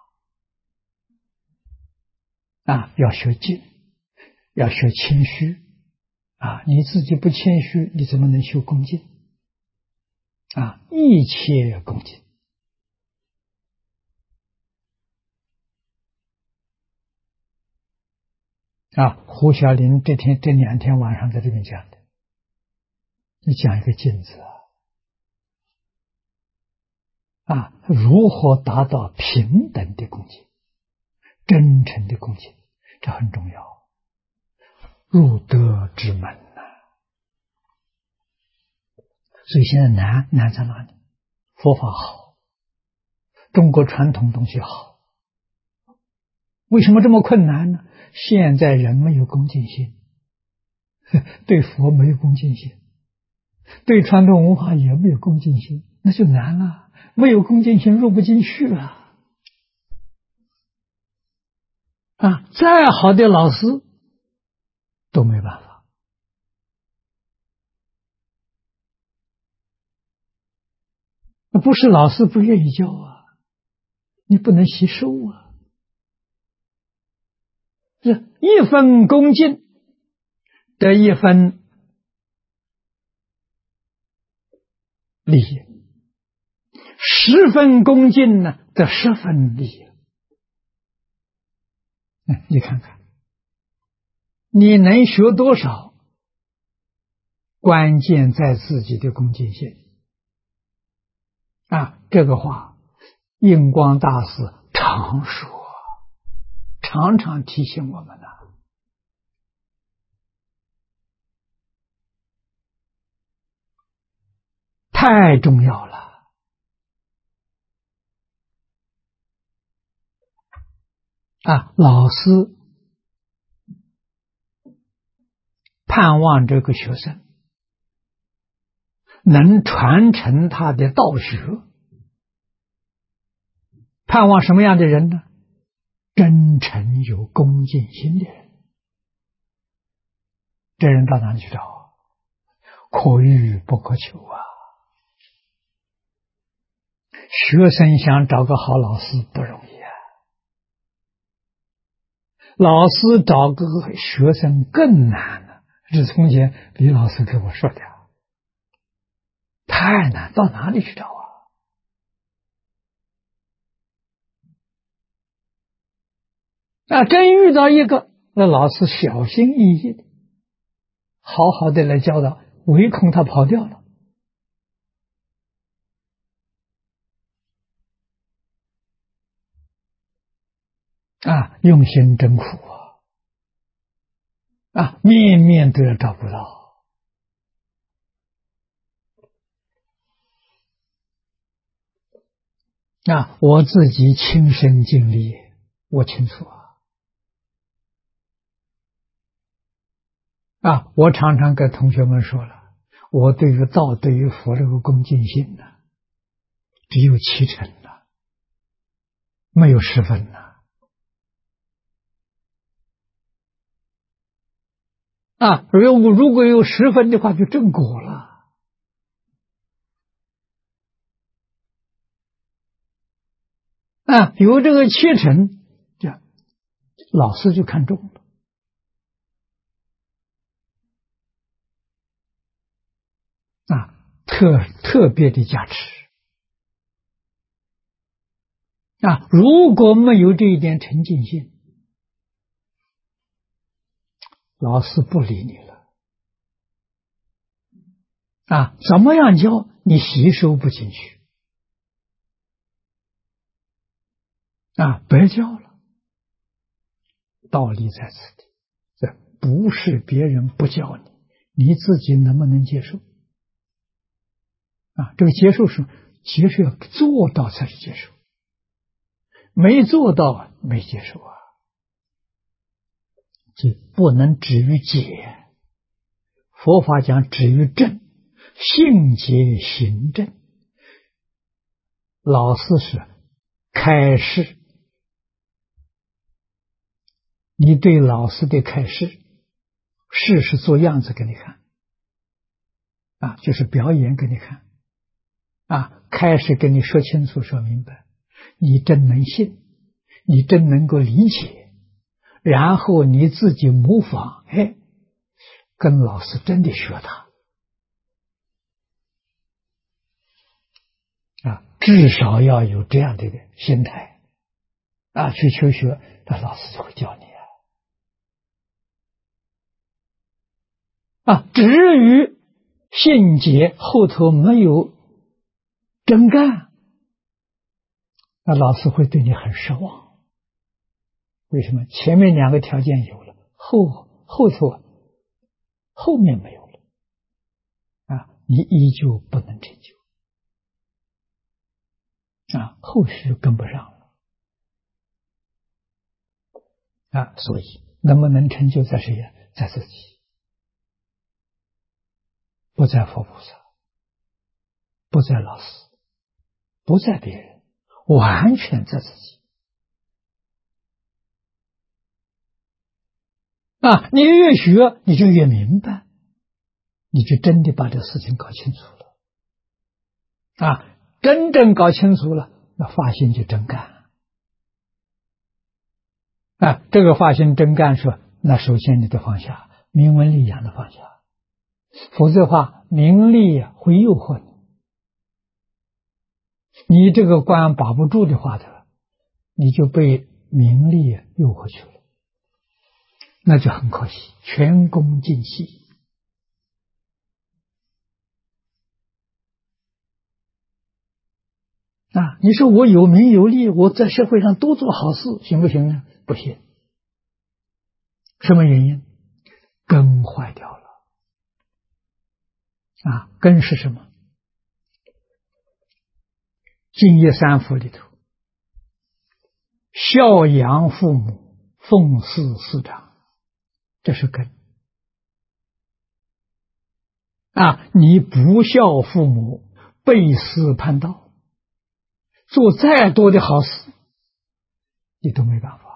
啊，要学敬，要学谦虚啊，你自己不谦虚，你怎么能修恭敬啊？一切恭敬啊。胡小林这2天晚上在这边讲的，你讲一个敬字啊，如何达到平等的恭敬、真诚的恭敬，这很重要。入德之门呐，所以现在难在哪里？佛法好，中国传统东西好，为什么这么困难呢？现在人没有恭敬心，对佛没有恭敬心，对传统文化也没有恭敬心，那就难了。没有恭敬心入不进去了啊！再好的老师都没办法那不是老师不愿意教啊，你不能吸收啊。是一分恭敬得一分利益，10分恭敬呢得10分利益。你看看，你能学多少，关键在自己的恭敬心啊！这个话，印光大师常说，常常提醒我们的，太重要了啊！老师盼望这个学生能传承他的道学，盼望什么样的人呢？真诚有恭敬心的人。这人到哪里去找啊？可遇不可求啊！学生想找个好老师不容易啊，老师找个学生更难了。这从前李老师跟我说的，太难，到哪里去找啊？真遇到一个，那老师小心翼翼的，好好的来教导，唯恐他跑掉了。用心真苦面面都要照顾到我自己亲身经历，我清楚我常常跟同学们说了，我对于道、对于佛这个恭敬心呢，只有70%了没有10分呐。如果有10分的话，就正果了。有这个7成，这样老师就看中了。特别的加持。如果没有这一点沉静性，老师不理你了。怎么样教你吸收不进去？白教了。道理在此地，这不是别人不教你，你自己能不能接受？这个接受要做到才是接受，没做到没接受啊。就不能止于解，佛法讲止于正，性解行正。老师是开示，你对老师的开示，事是做样子给你看，就是表演给你看，开始跟你说清楚说明白，你真能信，你真能够理解，然后你自己模仿，跟老师真的学他，至少要有这样的一个心态，去求学，那老师就会教你至于信解后头没有真干，那老师会对你很失望。为什么？前面2个条件有了，后面没有了，你依旧不能成就，后续跟不上了，所以能不能成就在谁呀？在自己，不在佛菩萨，不在老师，不在别人，完全在自己。你越学你就越明白，你就真的把这事情搞清楚了，真正搞清楚了，那发心就真干。这个发心真干说，那首先你得放下名闻利养的放下，否则的话名利会诱惑你这个关把不住的话的，你就被名利诱惑去了，那就很可惜，前功尽弃。你说我有名有利，我在社会上多做好事，行不行呢？不行。什么原因？根坏掉了。根是什么？净业三福里头，孝养父母，奉事师长，这是根。你不孝父母，背师叛道，做再多的好事，你都没办法。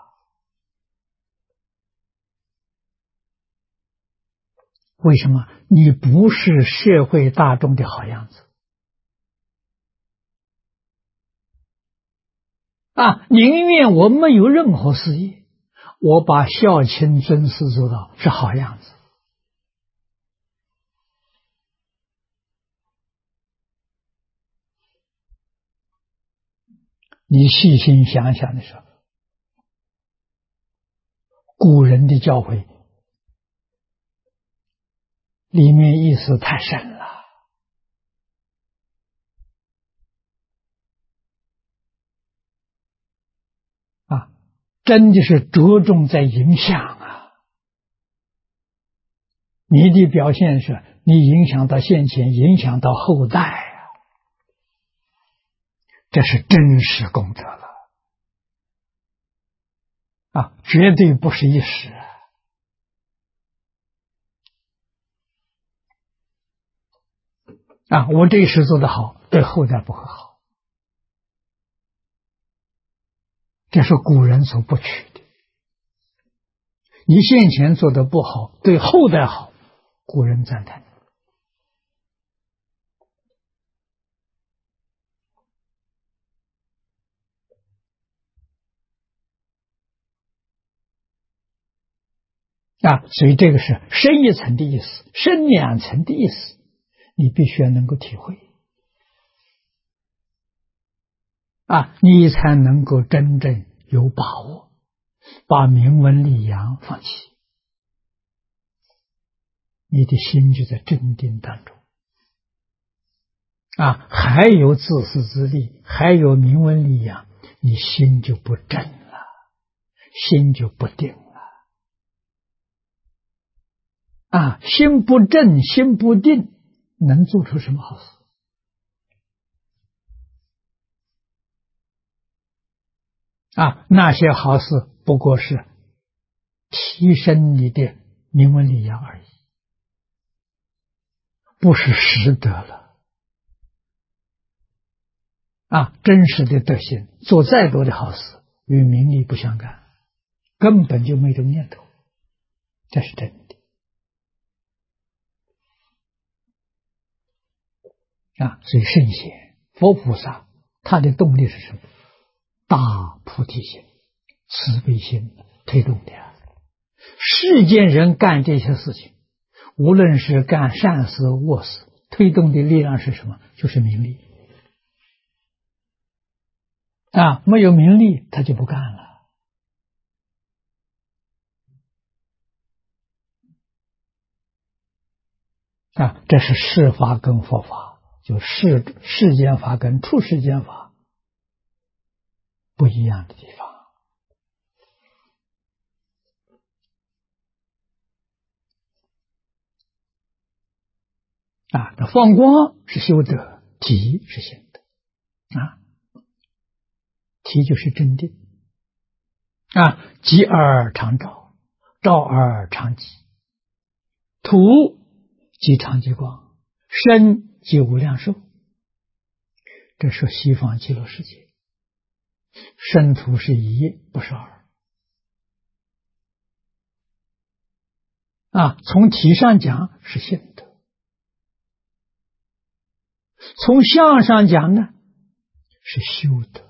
为什么？你不是社会大众的好样子。宁愿我没有任何事业，我把孝亲尊师做到是好样子。你细心想想的时候，古人的教诲里面意思太深了。真的是着重在影响你的表现是你影响到现前，影响到后代这是真实功德了绝对不是一时我这一时做得好，对后代不会好这是古人所不取的。你先前做的不好，对后代好，古人赞叹。所以这个是深一层的意思，深两层的意思，你必须要能够体会你才能够真正有把握，把名闻利养放弃，你的心就在镇定当中还有自私自利，还有名闻利养，你心就不正了，心就不定了心不正，心不定，能做出什么好事那些好事不过是提升你的名闻利养而已，不是实德了真实的德行，做再多的好事与名利不相干，根本就没这个念头，这是真的所以圣贤佛菩萨他的动力是什么？大菩提心、慈悲心推动的世间人干这些事情，无论是干善事恶事，推动的力量是什么？就是名利没有名利他就不干了这是世法跟佛法，就世间法跟出世间法不一样的地方那放光是修德，体是行德体就是真定极而常照，照而常寂，土即常寂光，身即无量寿。这是西方极乐世界，身土是一，不是二从体上讲是性德，从相上讲呢是修德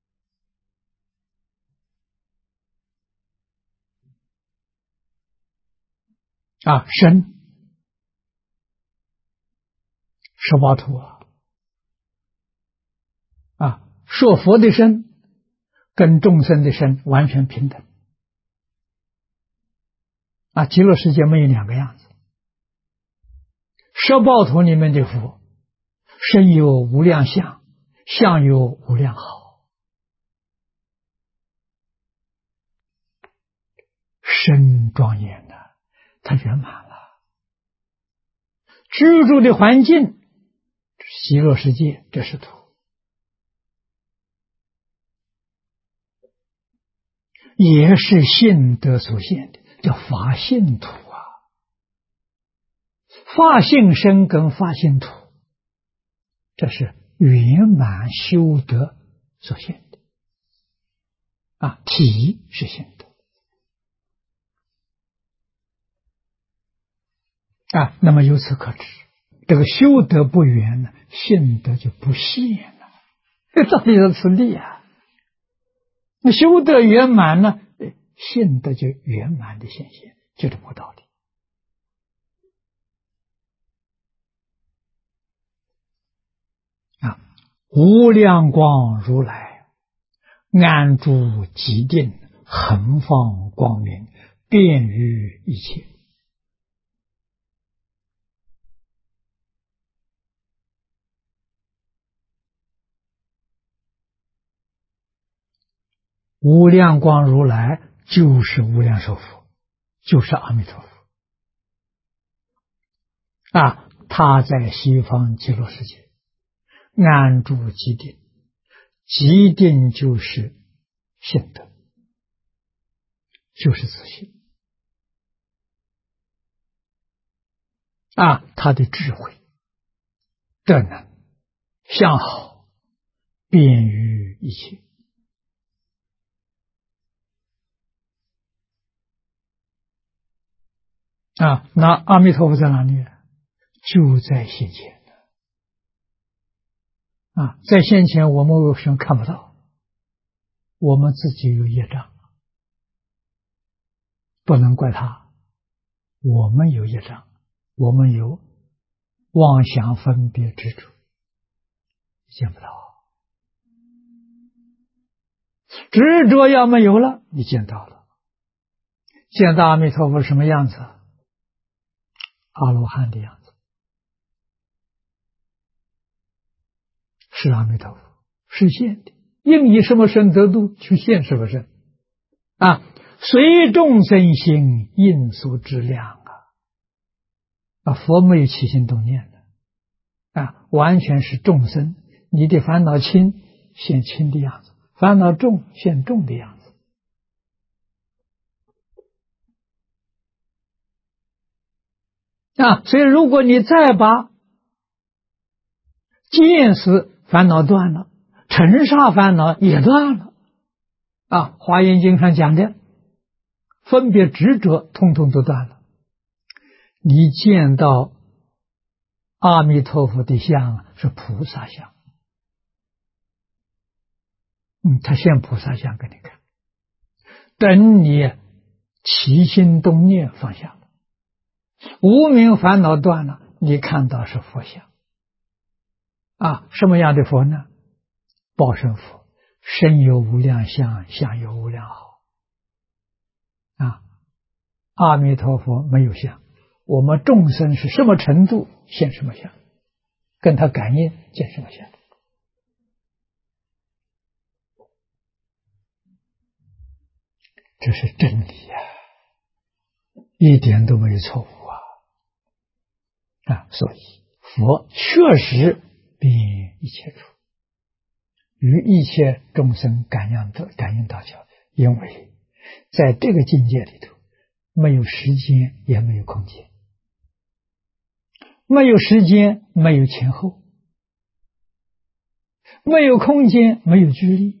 身18土说佛的身跟众生的身完全平等极乐世界没有两个样子，18土里面的佛身有无量相，相有无量好，身庄严它圆满了，居住的环境极乐世界这是土，也是性德所现的，叫法性土法性身跟法性土，这是圆满修德所现的体是性德那么由此可知，这个修德不圆呢，性德就不现了，这到底是此理那修德圆满呢，性德就圆满的显现，就这么个道理无量光如来安住极定，恒放光明，遍于一切。无量光如来就是无量寿佛，就是阿弥陀佛他在西方极乐世界安住极定，极定就是性德，就是自信他的智慧德能相好遍于一切那阿弥陀佛在哪里？就在现前在现前我们为什么看不到？我们自己有业障，不能怪他。我们有业障，我们有妄想分别执着，见不到。执着要没有了，你见到了。见到阿弥陀佛什么样子？阿罗汉的样子，是阿弥陀佛，是现的。应以什么身得度，去现什么身随众生心，应所知量佛没有起心动念的完全是众生。你的烦恼轻，现轻的样子；烦恼重，现重的样子。所以如果你再把见识烦恼断了，尘沙烦恼也断了华严经上讲的分别执着通通都断了，你见到阿弥陀佛的像是菩萨像，他现菩萨像给你看。等你起心动念放下了，无明烦恼断了，你看到是佛像什么样的佛呢？报身佛，身有无量相，相有无量好阿弥陀佛没有相，我们众生是什么程度现什么相，跟他感应见什么相。这是真理一点都没有错误所以佛确实遍一切处，与一切众生感应道交，因为在这个境界里头，没有时间也没有空间，没有时间没有前后，没有空间没有距离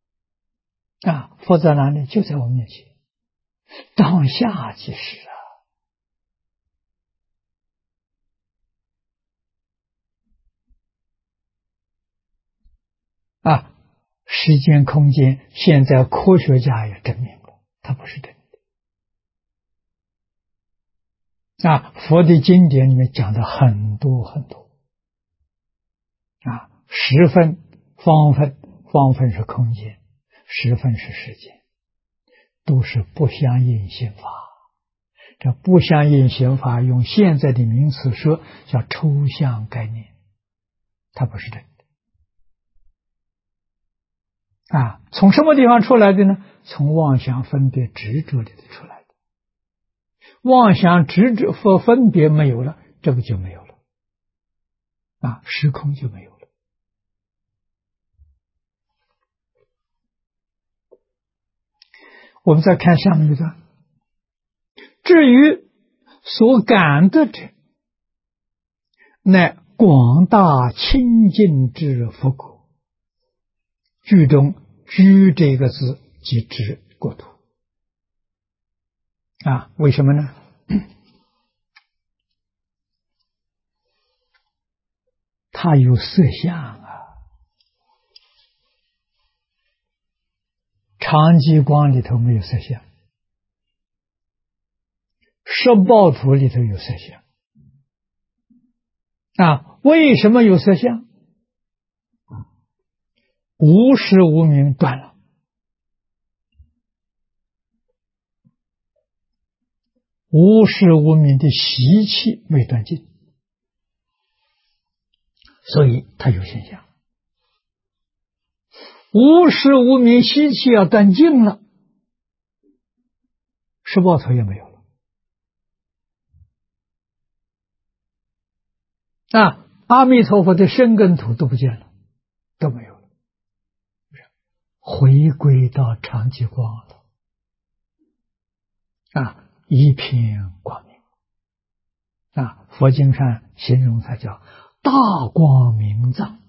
佛在哪里？就在我面前，当下即是时间空间现在科学家也证明了它不是真的佛的经典里面讲的很多很多十分方分，方分是空间，十分是时间，都是不相应心法。这不相应心法用现在的名词说叫抽象概念，它不是真的从什么地方出来的呢？从妄想分别执着里头出来的。妄想执着和分别没有了，这个就没有了时空就没有了。我们再看下面一段，至于所感得者，乃广大清净之佛国。句中居这个字即指国土为什么呢？它有色相常寂光里头没有色相，十报土里头有色相为什么有色相？无始无明断了，无始无明的习气没断尽，所以它有现象。无始无明习气要断尽了，十报土也没有了阿弥陀佛的身根土都不见了，都没有了，回归到常寂光了一片光明佛经上形容它叫大光明藏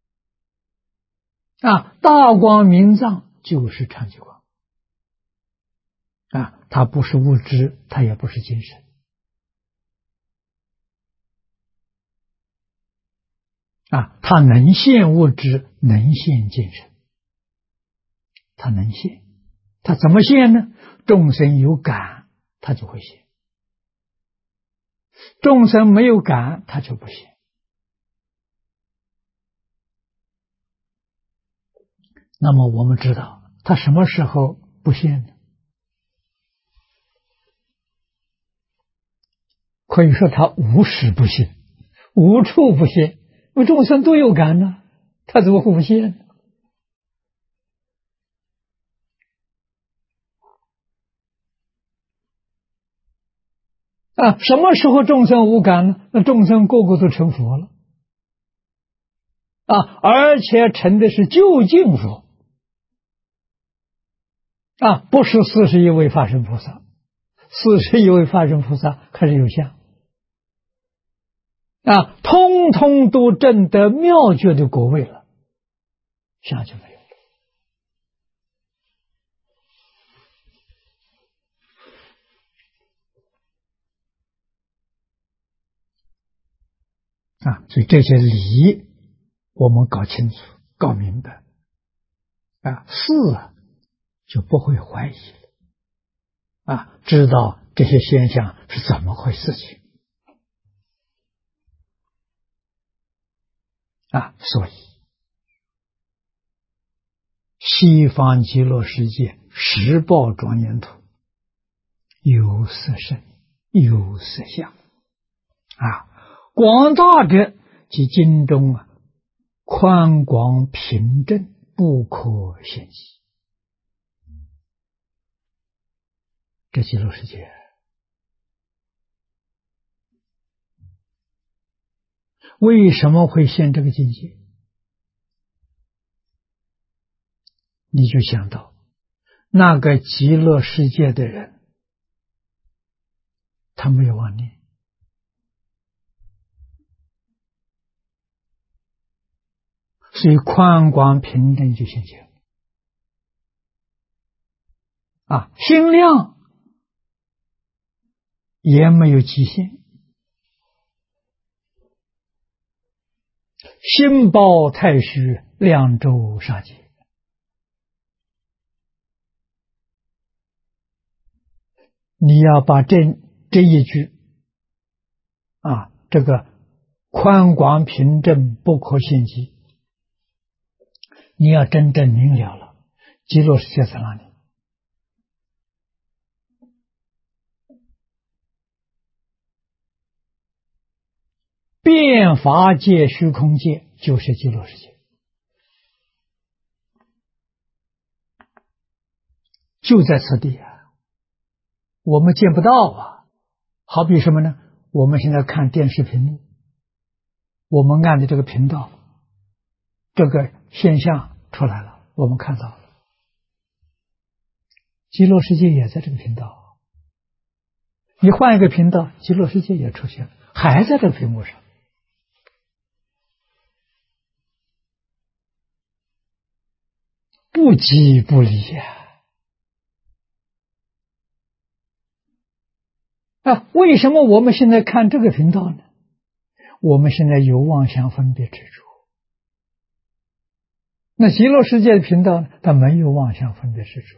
大光明藏就是常寂光它不是物质，它也不是精神它能现物质，能现精神，它能现。它怎么现呢？众生有感，它就会现；众生没有感，它就不现。那么我们知道，它什么时候不现呢？可以说它无时不现，无处不现。因为众生都有感呢，它怎么会不现呢？什么时候众生无感呢？那众生个个都成佛了而且成的是究竟佛不是41位法身菩萨，41位法身菩萨开始有相通通都证得妙觉的果位了，相就没有所以这些理我们搞清楚、搞明白事就不会怀疑了知道这些现象是怎么回事情所以西方极乐世界十报庄严土有色身，有色相广大者即经中宽广平正，不可限计。这极乐世界为什么会现这个境界？你就想到那个极乐世界的人，他没有妄念，所以宽广平等就现前心量也没有极限，心包太虚，量周杀界。你要把这一句这个宽广平正不可限计，你要真正明了了，极乐世界在哪里？变法界、虚空界就是极乐世界，就在此地我们见不到好比什么呢？我们现在看电视屏幕，我们按的这个频道，这个现象出来了，我们看到了，极乐世界也在这个频道，你换一个频道，极乐世界也出现了，还在这个屏幕上。不即不离为什么我们现在看这个频道呢？我们现在有妄想分别执着，那极乐世界的频道呢？它没有妄想分别执着。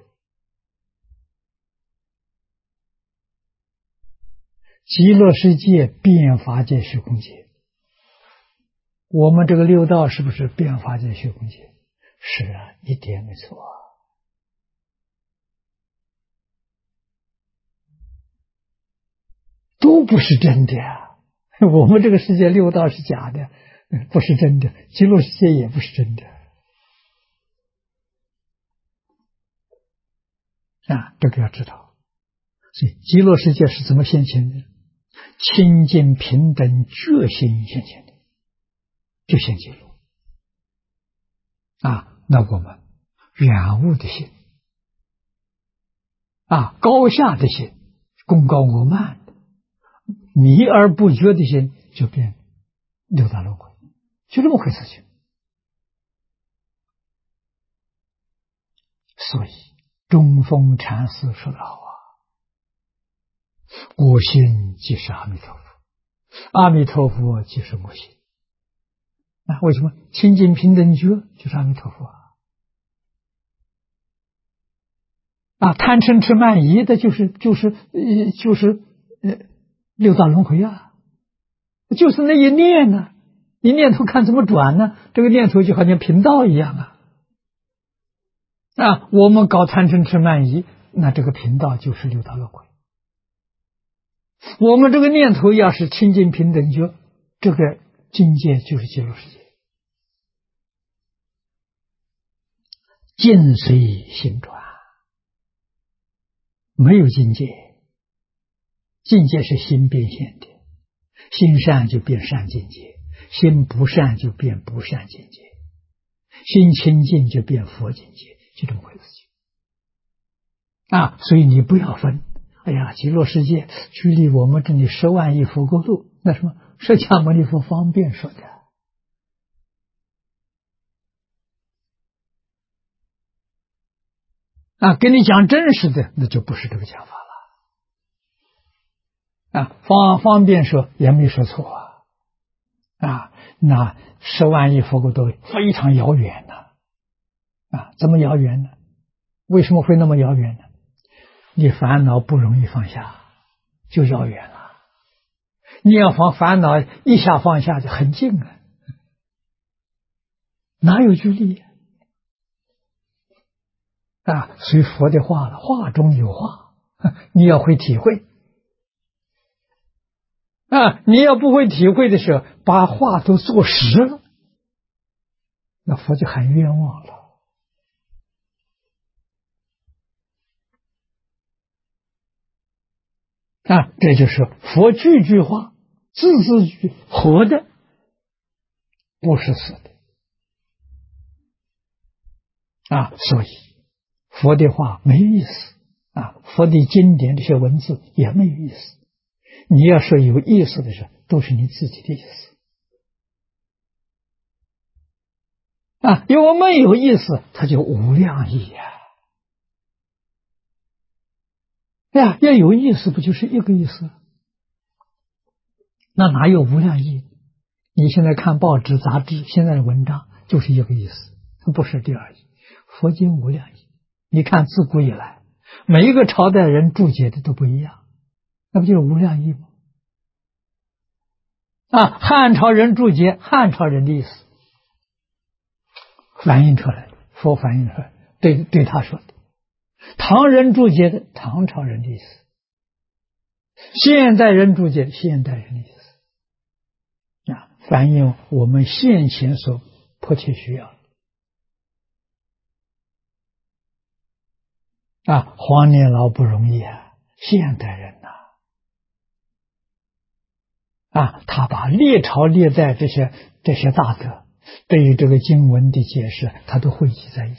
极乐世界变法界、虚空界，我们这个六道是不是变法界、虚空界？是一点没错都不是真的我们这个世界六道是假的，不是真的，极乐世界也不是真的这个要知道。所以极乐世界是怎么现前的？清净平等觉心现前的，就现极乐那我们染物的心高下的心，功高我慢的迷而不觉的心，就变六道轮回，就这么回事情。所以中峰禅师说得好我心即是阿弥陀佛，阿弥陀佛即是我心啊，为什么清净平等觉就是阿弥陀佛啊？贪嗔痴慢疑的就是六道轮回啊，就是那一念呢，你念头看怎么转呢？这个念头就好像频道一样啊，我们搞贪嗔痴慢疑，那这个频道就是六道轮回。我们这个念头要是清净平等觉，这个境界就是极乐世界。境随心转，没有境界，境界是心变现的，心善就变善境界，心不善就变不善境界，心清净就变佛境界，就这么回事情啊！所以你不要分，哎呀，极乐世界距离我们这里10万亿佛国土，那什么释迦牟尼佛方便说的啊，跟你讲真实的，那就不是这个讲法了啊。方便说也没说错啊，那10万亿佛国土非常遥远啊，怎么遥远呢？为什么会那么遥远呢？你烦恼不容易放下，就遥远了。你要烦恼一下放下就很近啊，哪有距离啊？所以佛的话了，话中有话，你要会体会啊！你要不会体会的时候，把话都做实了，那佛就很冤枉了啊！这就是佛句句话，字字句活的，不是死的啊！所以佛的话没意思啊，佛的经典这些文字也没有意思。你要说有意思的时候，都是你自己的意思啊。因为没有意思，它就无量义呀。哎呀，要有意思，不就是一个意思？那哪有无量义？你现在看报纸、杂志，现在的文章就是一个意思，不是第二义。佛经无量义，你看自古以来，每一个朝代人注解的都不一样，那不就是无量义吗？啊，汉朝人注解汉朝人的意思，反映出来的，佛反映出来，对他说的。唐人注解的唐朝人的意思，现代人注解现代人的意思，啊，反映我们现前所迫切需要的。啊，黄年老不容易啊，现代人啊，他把历朝历代这些大德对于这个经文的解释，他都汇集在一起，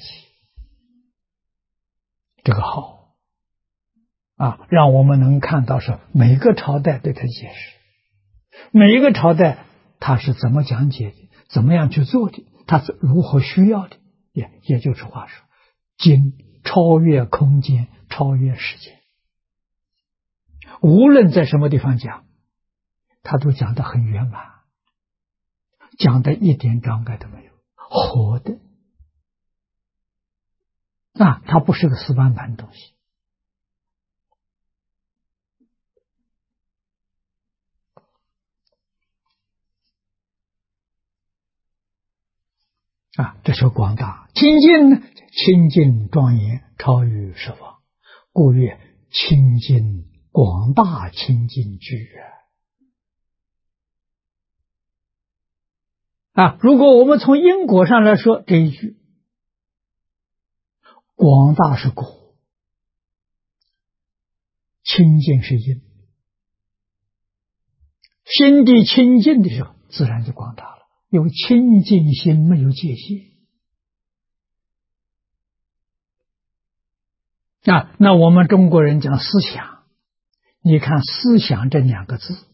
这个好啊，让我们能看到说每个朝代对他解释，每一个朝代他是怎么讲解的，怎么样去做的，他是如何需要的，也就是话说，经超越空间，超越时间，无论在什么地方讲，他都讲得很圆满，讲的一点障碍都没有，活的啊，它不是个死板板的东西啊。这是广大清净呢，清净庄严，超于十方，故曰清净广大清净句啊。如果我们从因果上来说，这一句广大是果，清净是因，心地清净的时候，自然就广大了。有清净心，没有界限啊。那我们中国人讲思想，你看思想这2个字，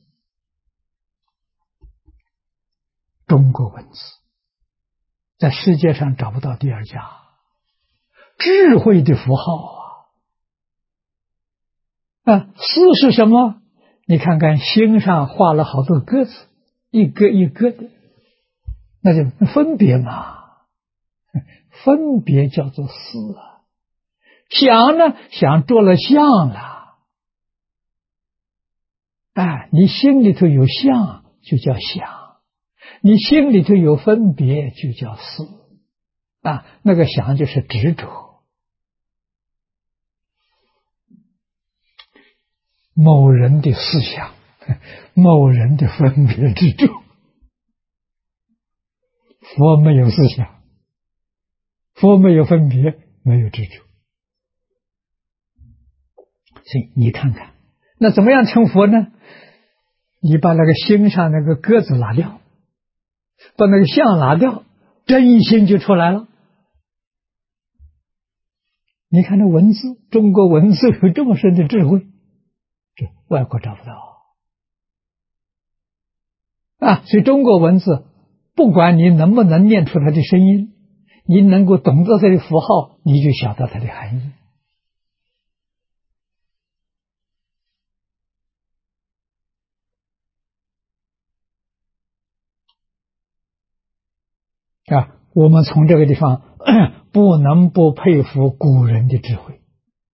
中国文字在世界上找不到第2家，智慧的符号啊。思是什么？你看看心上画了好多格子，一个一个的， 那就分别嘛，分别叫做思啊。想呢，想着了相了，哎，你心里头有相就叫想，你心里头有分别就叫思啊。那个想就是执着，某人的思想，某人的分别执着。佛没有思想，佛没有分别，没有执着。所以你看看，那怎么样成佛呢？你把那个心上那个鸽子拿掉，把那个相拿掉，真心就出来了。你看那文字，中国文字有这么深的智慧，这外国找不到啊。所以中国文字，不管你能不能念出它的声音，你能够懂得它的符号，你就晓得它的含义。啊，我们从这个地方不能不佩服古人的智慧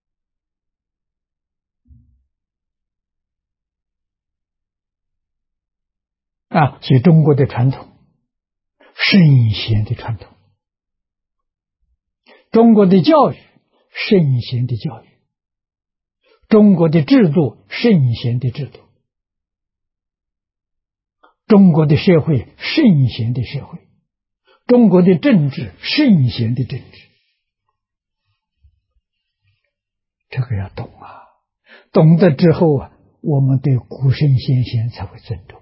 啊。所以中国的传统，圣贤的传统，中国的教育，圣贤的教育，中国的制度，圣贤的制度，中国的社会，圣贤的社会，中国的政治，圣贤的政治。这个要懂啊，懂得之后啊，我们对古圣先贤才会尊重。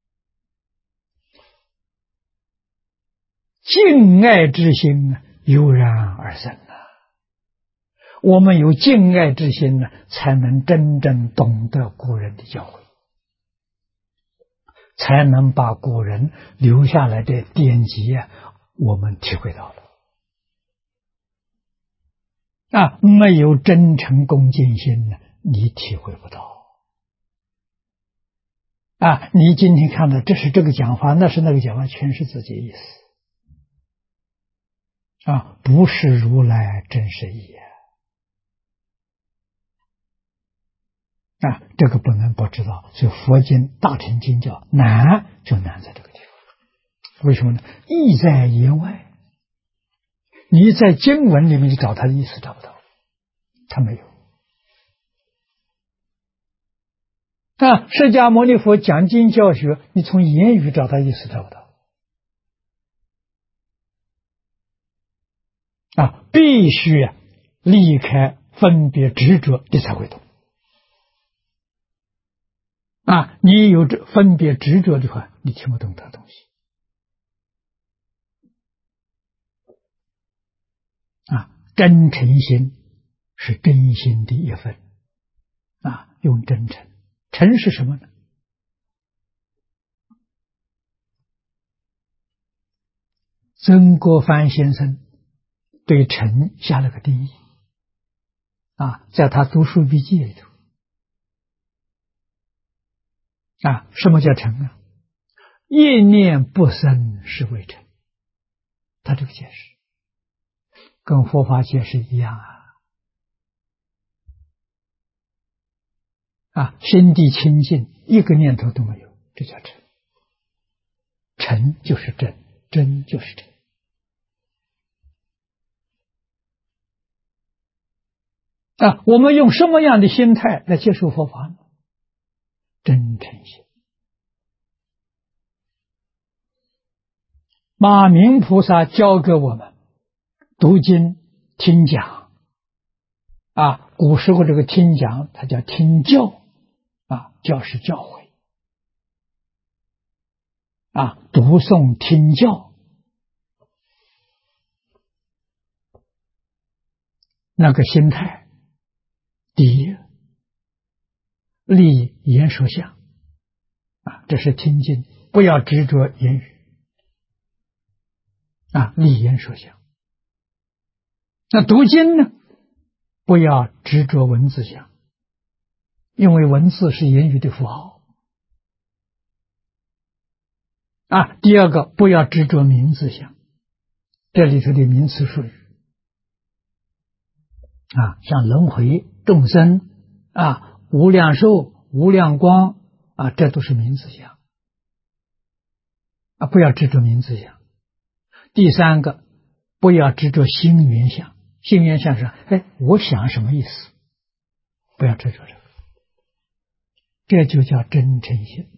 敬爱之心油然而生啊！我们有敬爱之心呢，才能真正懂得古人的教诲，才能把古人留下来的典籍啊，我们体会到了啊。没有真诚恭敬心呢，你体会不到啊。你今天看到这是这个讲法，那是那个讲法，全是自己的意思啊，不是如来真实意啊，这个不能不知道。所以佛经大乘经教难，就难在这个地方。为什么呢？意在言外，你在经文里面去找它的意思找不到，它没有啊。释迦牟尼佛讲经教学，你从言语找它意思找不到啊，必须离开分别执着，你才会懂啊。你有这分别执着的话，你听不懂它东西啊。真诚心是真心的一份啊，用真诚。诚是什么呢？曾国藩先生对诚下了个定义啊，在他读书笔记里头啊，什么叫诚啊？一念不生是为诚。他这个解释跟佛法解释一样啊，心地清净，一个念头都没有，这叫诚。诚就是真，真就是诚啊。我们用什么样的心态来接受佛法呢？真诚心。马明菩萨教给我们读经听讲啊，古时候这个听讲它叫听教啊，教是教诲啊，读诵听教，那个心态，第一，立言说相啊，这是听经，不要执着言语啊，立言说相。那读经呢，不要执着文字相，因为文字是言语的符号第二个，不要执着名字相，这里头的名词术语像轮回、众生无量寿、无量光这都是名字相不要执着名字相。第三个，不要执着心缘相，心缘相是我想什么意思，不要执着这个，这就叫真诚心，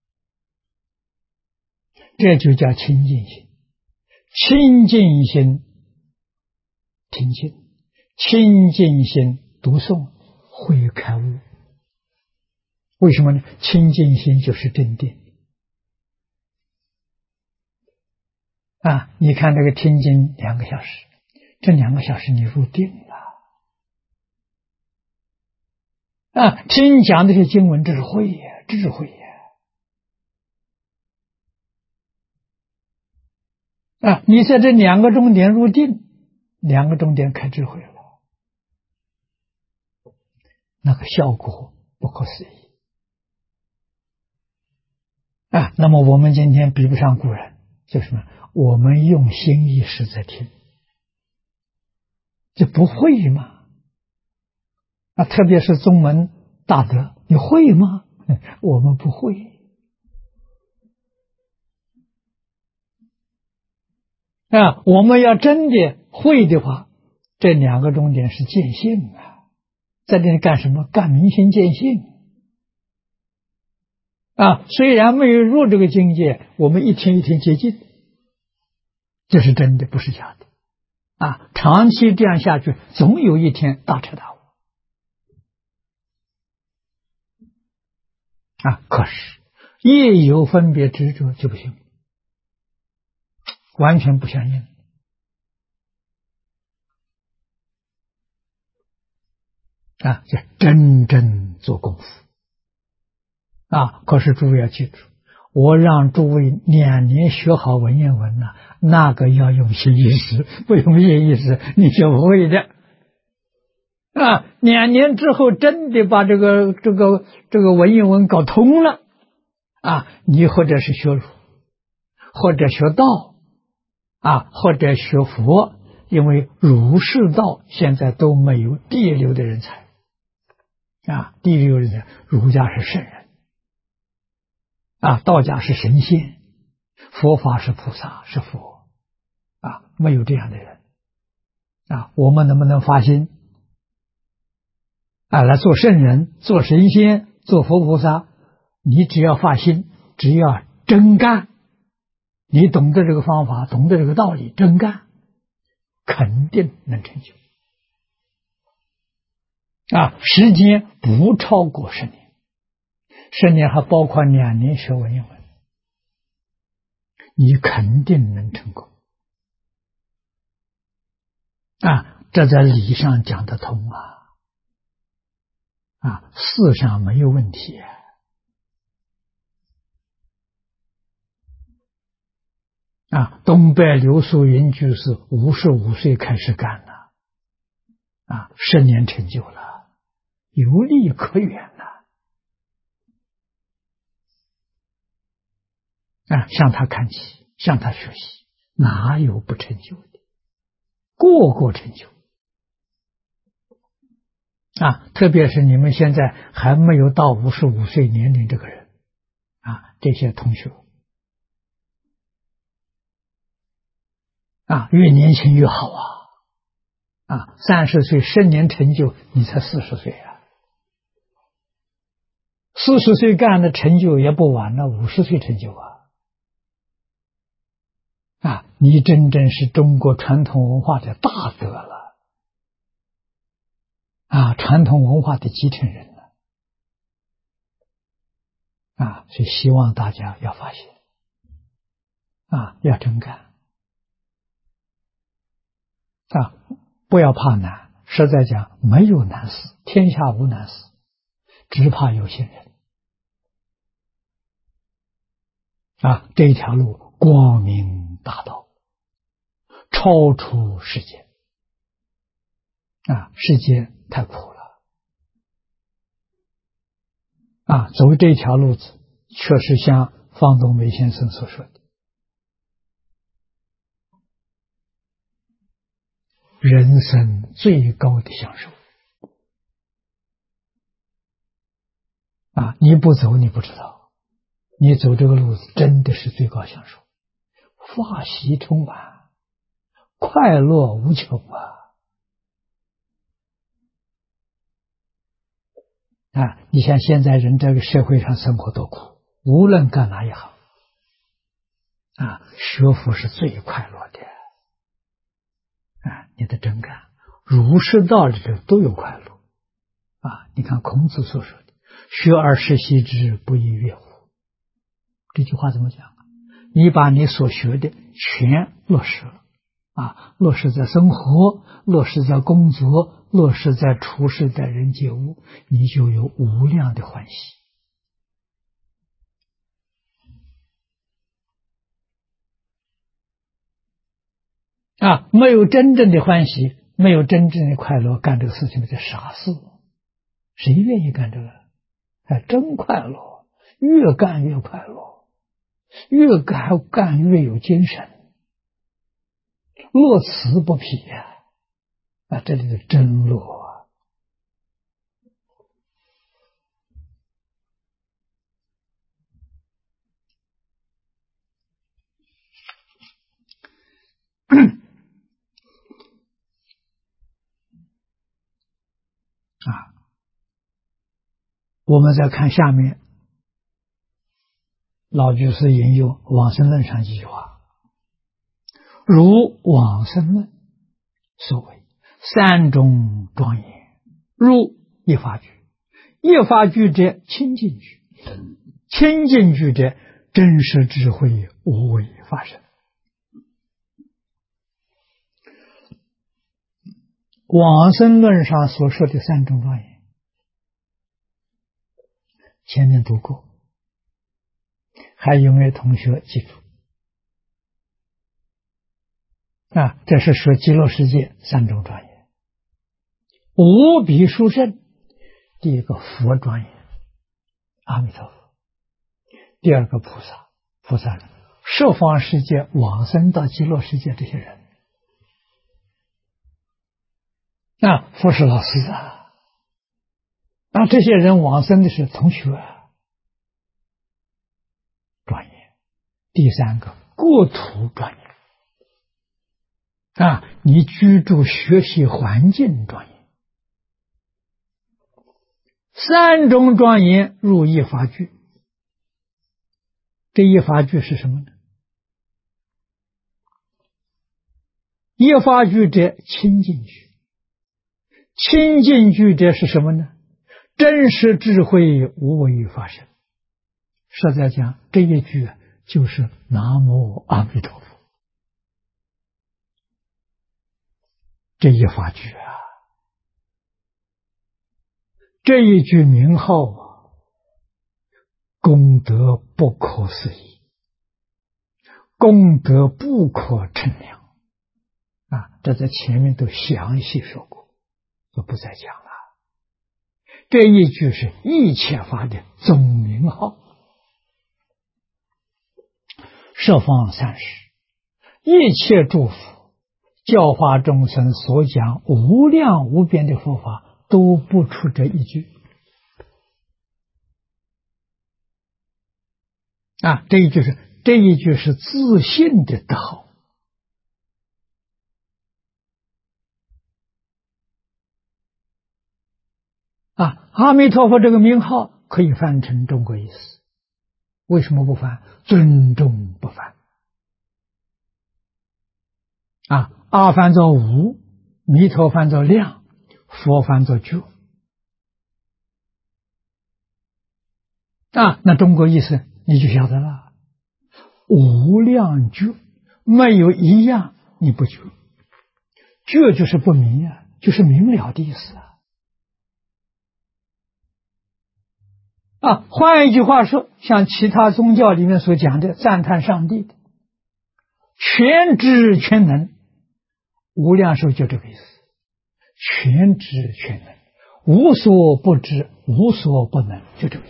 这就叫清净心。清净心听经，清净心读诵，会开悟。为什么呢？清净心就是真定你看这个听经2个小时，这2个小时你入定了听讲这些经文，这是慧呀，智慧呀你在这2个钟点入定，2个钟点开智慧了，那个效果不可思议那么我们今天比不上古人，就是什么？我们用心意识在听，这不会吗？特别是宗门大德，你会吗？我们不会我们要真的会的话，这2个钟点是见性在这里干什么？干明心见性虽然没有入这个境界，我们一天一天接近，这是真的，不是假的长期这样下去，总有一天大彻大悟可是业有分别执着就不行，完全不相应就真正做功夫可是诸位要记住，我让诸位2年学好文言文那个要用心意识，不用心意识你学不会的2年之后真的把这个文言文搞通了你或者是学儒，或者学道或者学佛，因为儒释道现在都没有第一流的人才第一流人才，儒家是圣人道家是神仙，佛法是菩萨是佛没有这样的人我们能不能发心来做圣人，做神仙，做佛菩萨？你只要发心，只要真干，你懂得这个方法，懂得这个道理，真干肯定能成就时间不超过10年，10年还包括2年学文言文，你肯定能成功这在理上讲得通事上没有问题东北刘素云居士55岁开始干了10年成就了，有理可原向他看齐，向他学习，哪有不成就的？个个成就特别是你们现在还没有到55岁年龄这个人这些同学越年轻越好30岁10年成就，你才40岁40岁干的成就也不晚了，50岁成就你真正是中国传统文化的大德了传统文化的继承人了所以希望大家要发现要真干不要怕难，实在讲没有难事，天下无难事，只怕有心人这一条路光明大道，超出世间世间太苦了走这条路子，确实像方东梅先生所说的， 人生最高的享受啊！你不走，你不知道，你走这个路真的是最高享受，法喜充满，快乐无穷啊！你像现在人这个社会上生活多苦，无论干哪一行啊，学佛是最快乐的啊！你的真干儒释道里头都有快乐啊！你看孔子所说的“学而时习之，不亦说乎”，这句话怎么讲？你把你所学的全落实了啊，落实在生活，落实在工作，落实在处事待人接物，你就有无量的欢喜啊！没有真正的欢喜，没有真正的快乐，干这个事情叫傻事。谁愿意干这个？真快乐，越干越快乐，越干越有精神，乐此不疲啊！这里的真乐啊！我们再看下面，老居士引用《往生论》上一句话：“如往生论所谓三种庄严，如一法句。一法句者，清净句；清净句者，真实智慧无为法身。”往生论上所说的三种庄严，前面读过，还有没有同学记住？啊，这是说极乐世界三种庄严：无比殊胜，第一个佛庄严，阿弥陀佛；第二个菩萨，菩萨人，十方世界往生到极乐世界这些人，啊，佛是老师啊，那这些人往生的是同学庄严。第三个国土庄严啊，你居住学习环境庄严。三种庄严入一法句，这一法句是什么呢？一法句者清净句，清净句者是什么呢？真实智慧无为法身。实在讲，这一句就是南无阿弥陀佛这一法句啊，这一句名号啊，功德不可思议，功德不可称量啊！这在前面都详细说过，就不再讲了。这一句是一切法的总名号，十方三世一切诸佛教化众生所讲无量无边的佛法，都不出这一句啊！这一句是自信的德号啊！阿弥陀佛这个名号可以翻成中国意思，为什么不翻？尊重不翻啊！阿翻作无，弥陀翻作量，佛翻作觉啊！那中国意思你就晓得了，无量觉，没有一样你不觉，觉就是不明啊，就是明了的意思啊！换一句话说，像其他宗教里面所讲的赞叹上帝的全知全能，无量寿就这个意思，全知全能，无所不知，无所不能，就这个意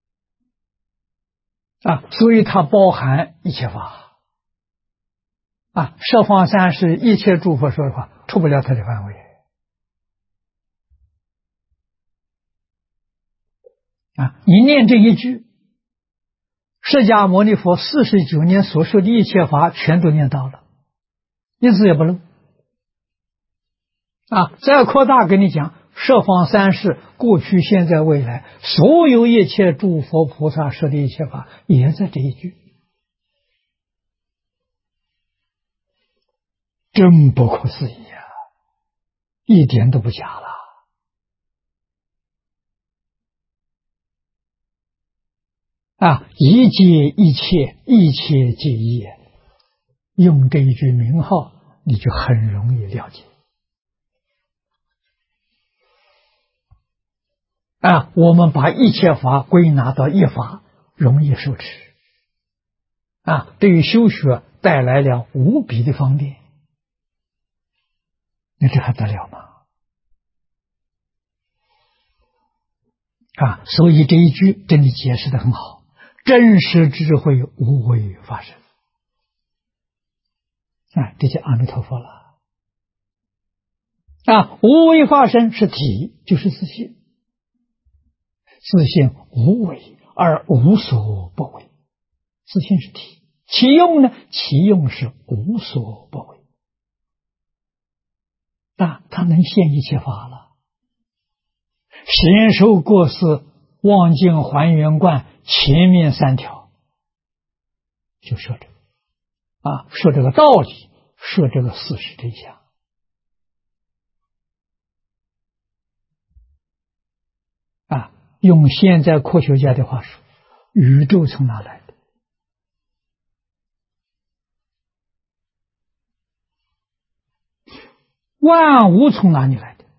思啊！所以它包含一切法十方三世一切诸佛说的话，出不了他的范围。你念这一句，释迦牟尼佛49年所说的一切法，全都念到了，一字也不漏。再扩大跟你讲，十方三世过去、现在、未来，所有一切诸佛菩萨说的一切法，也在这一句，真不可思议啊！一点都不假了。一切一切，一切皆一，用这一句名号，你就很容易了解。我们把一切法归纳到一法，容易受持。对于修学带来了无比的方便，那这还得了吗？所以这一句真的解释得很好，真实智慧无为发生。这就阿弥陀佛了。无为发生是体，就是自信。自信无为而无所不为，自信是体。其用呢？其用是无所不为。它能现一切法了。显受过失望境还原观前面3条就说这个说这个道理，说这个事实真相。用现在科学家的话说，宇宙从哪来的？万物从哪里来的？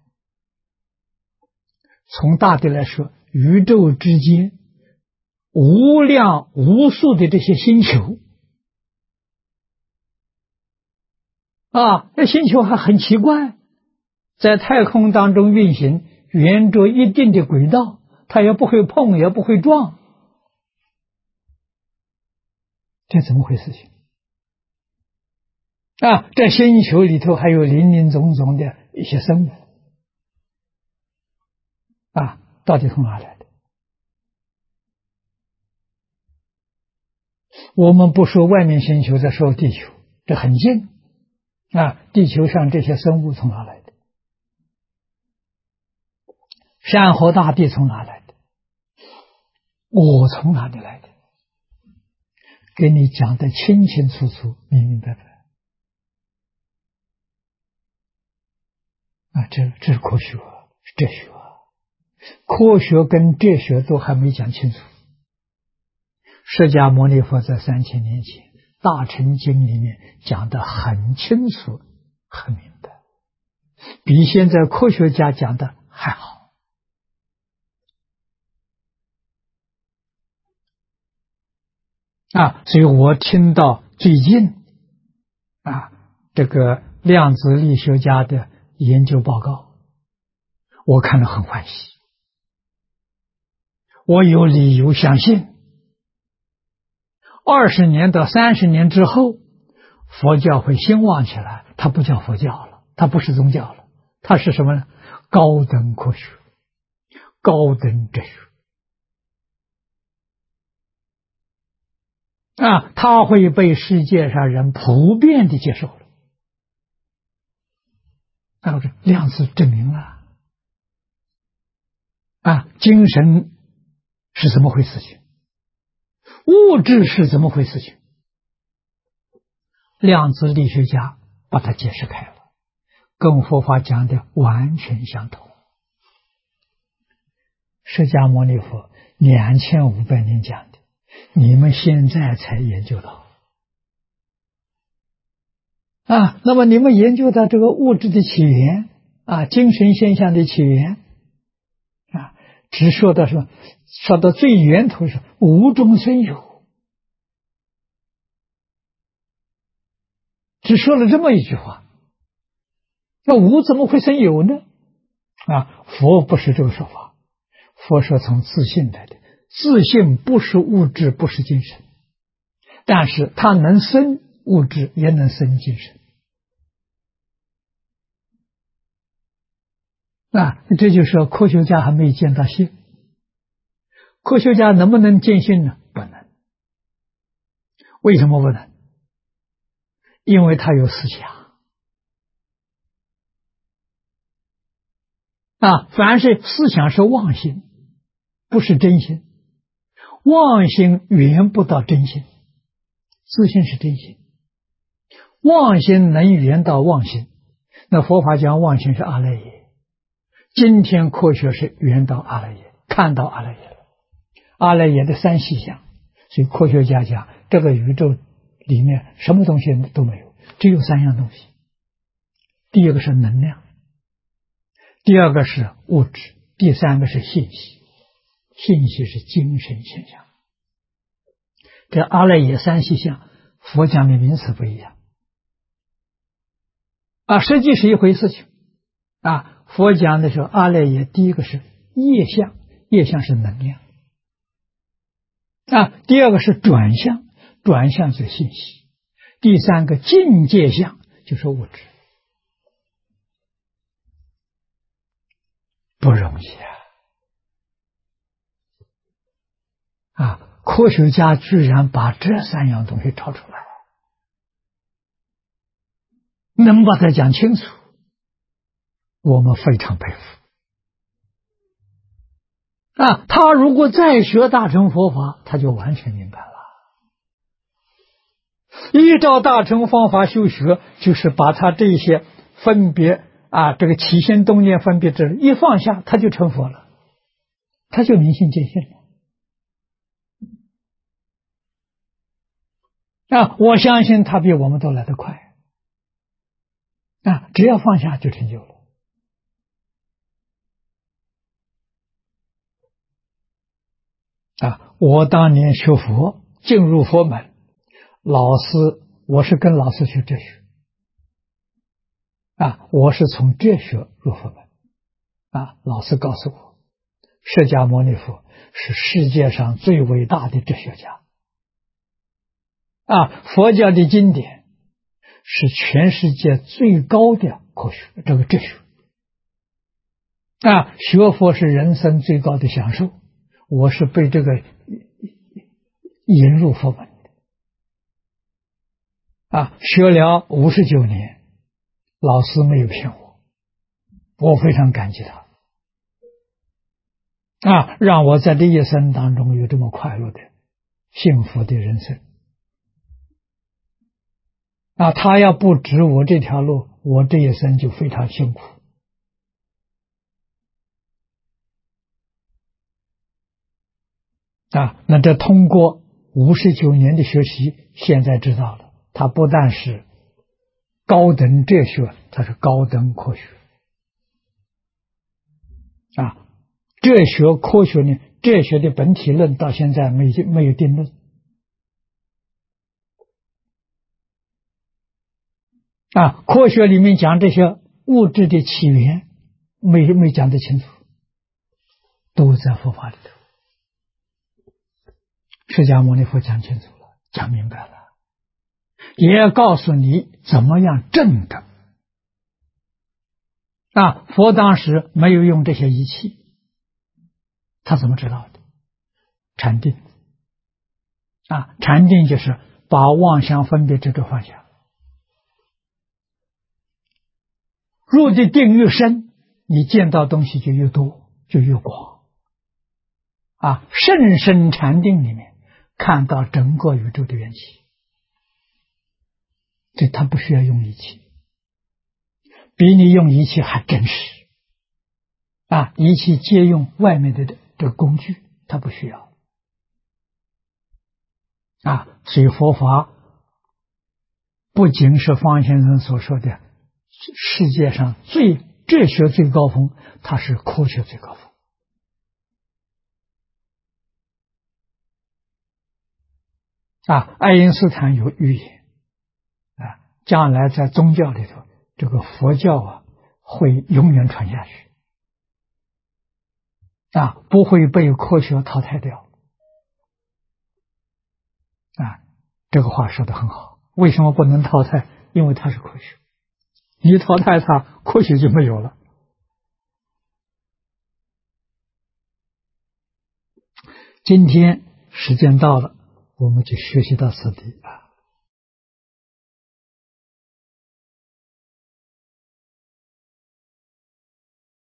从大地来说，宇宙之间无量无数的这些星球那星球还很奇怪，在太空当中运行，沿着一定的轨道，它也不会碰，也不会撞，这怎么回事情？这星球里头还有林林总总的一些生物到底从哪来的？我们不说外面星球，再说地球，这很近地球上这些生物从哪来的？山河大地从哪来的？我从哪里来的？给你讲得清清楚楚、明明白白这是科学，是哲学。科学跟哲学都还没讲清楚。释迦牟尼佛在3000年前《大乘经》里面讲得很清楚、很明白，比现在科学家讲的还好。所以我听到最近这个量子力学家的研究报告，我看了很欢喜。我有理由相信20年到30年之后，佛教会兴旺起来。它不叫佛教了，它不是宗教了，它是什么呢？高等科学，高等哲学它会被世界上人普遍的接受了。量子证明了精神是怎么回事情，物质是怎么回事情，量子力学家把它解释开了，跟佛法讲的完全相同。释迦牟尼佛2500年讲的，你们现在才研究到那么你们研究到这个物质的起源精神现象的起源只说到什么？说到最源头是无中生有，只说了这么一句话。那无怎么会生有呢？佛不是这个说法，佛说从自性来的，自性不是物质，不是精神，但是它能生物质，也能生精神。这就是说科学家还没有见到性。科学家能不能见性呢？不能。为什么不能？因为他有思想。凡是思想是妄心，不是真心。妄心圆不到真心，自信是真心。妄心能圆到妄心，那佛法讲妄心是阿赖耶。今天科学是圆到阿赖耶，看到阿赖耶了，阿赖耶的三细相。所以科学家讲，这个宇宙里面什么东西都没有，只有三样东西。第一个是能量，第二个是物质，第三个是信息。信息是精神现象。这阿赖耶三细相，佛讲的名词不一样。实际是一回事情。佛讲的时候，阿赖耶第一个是业相，业相是能量。第二个是转向，转向是信息。第三个境界相就是物质。不容易科学家居然把这三样东西找出来，能把它讲清楚，我们非常佩服。他如果再学大乘佛法，他就完全明白了。依照大乘方法修学，就是把他这些分别这个起心动念分别之一放下，他就成佛了，他就明心见性了。我相信他比我们都来得快。只要放下就成就了。我当年学佛进入佛门，我是跟老师学哲学。我是从哲学入佛门。老师告诉我，释迦牟尼佛是世界上最伟大的哲学家。佛教的经典是全世界最高的科学，这个哲学。学佛是人生最高的享受。我是被这个引入佛门的。学了59年，老师没有骗我，我非常感激他。让我在这一生当中有这么快乐的幸福的人生。他要不指我这条路，我这一生就非常辛苦。那这通过59年的学习，现在知道了，它不但是高等哲学，它是高等科学。哲学科学呢，哲学的本体论到现在没有定论。科学里面讲这些物质的起源，没讲得清楚，都在佛法里头。释迦牟尼佛讲清楚了，讲明白了，也告诉你怎么样证的。佛当时没有用这些仪器，他怎么知道的？禅定。禅定就是把妄想分别执着放下。入的定越深，你见到东西就越多，就越广。甚深禅定里面看到整个宇宙的缘起，这他不需要用仪器，比你用仪器还真实。仪器借用外面的这个工具，他不需要。所以佛法不仅是方先生所说的世界上哲学最高峰，它是科学最高峰。爱因斯坦有预言，将来在宗教里头，这个佛教会永远传下去，不会被科学淘汰掉。这个话说得很好， 为什么不能淘汰？因为它是科学，你淘汰它，科学就没有了。今天时间到了，我们就学习到此地啊。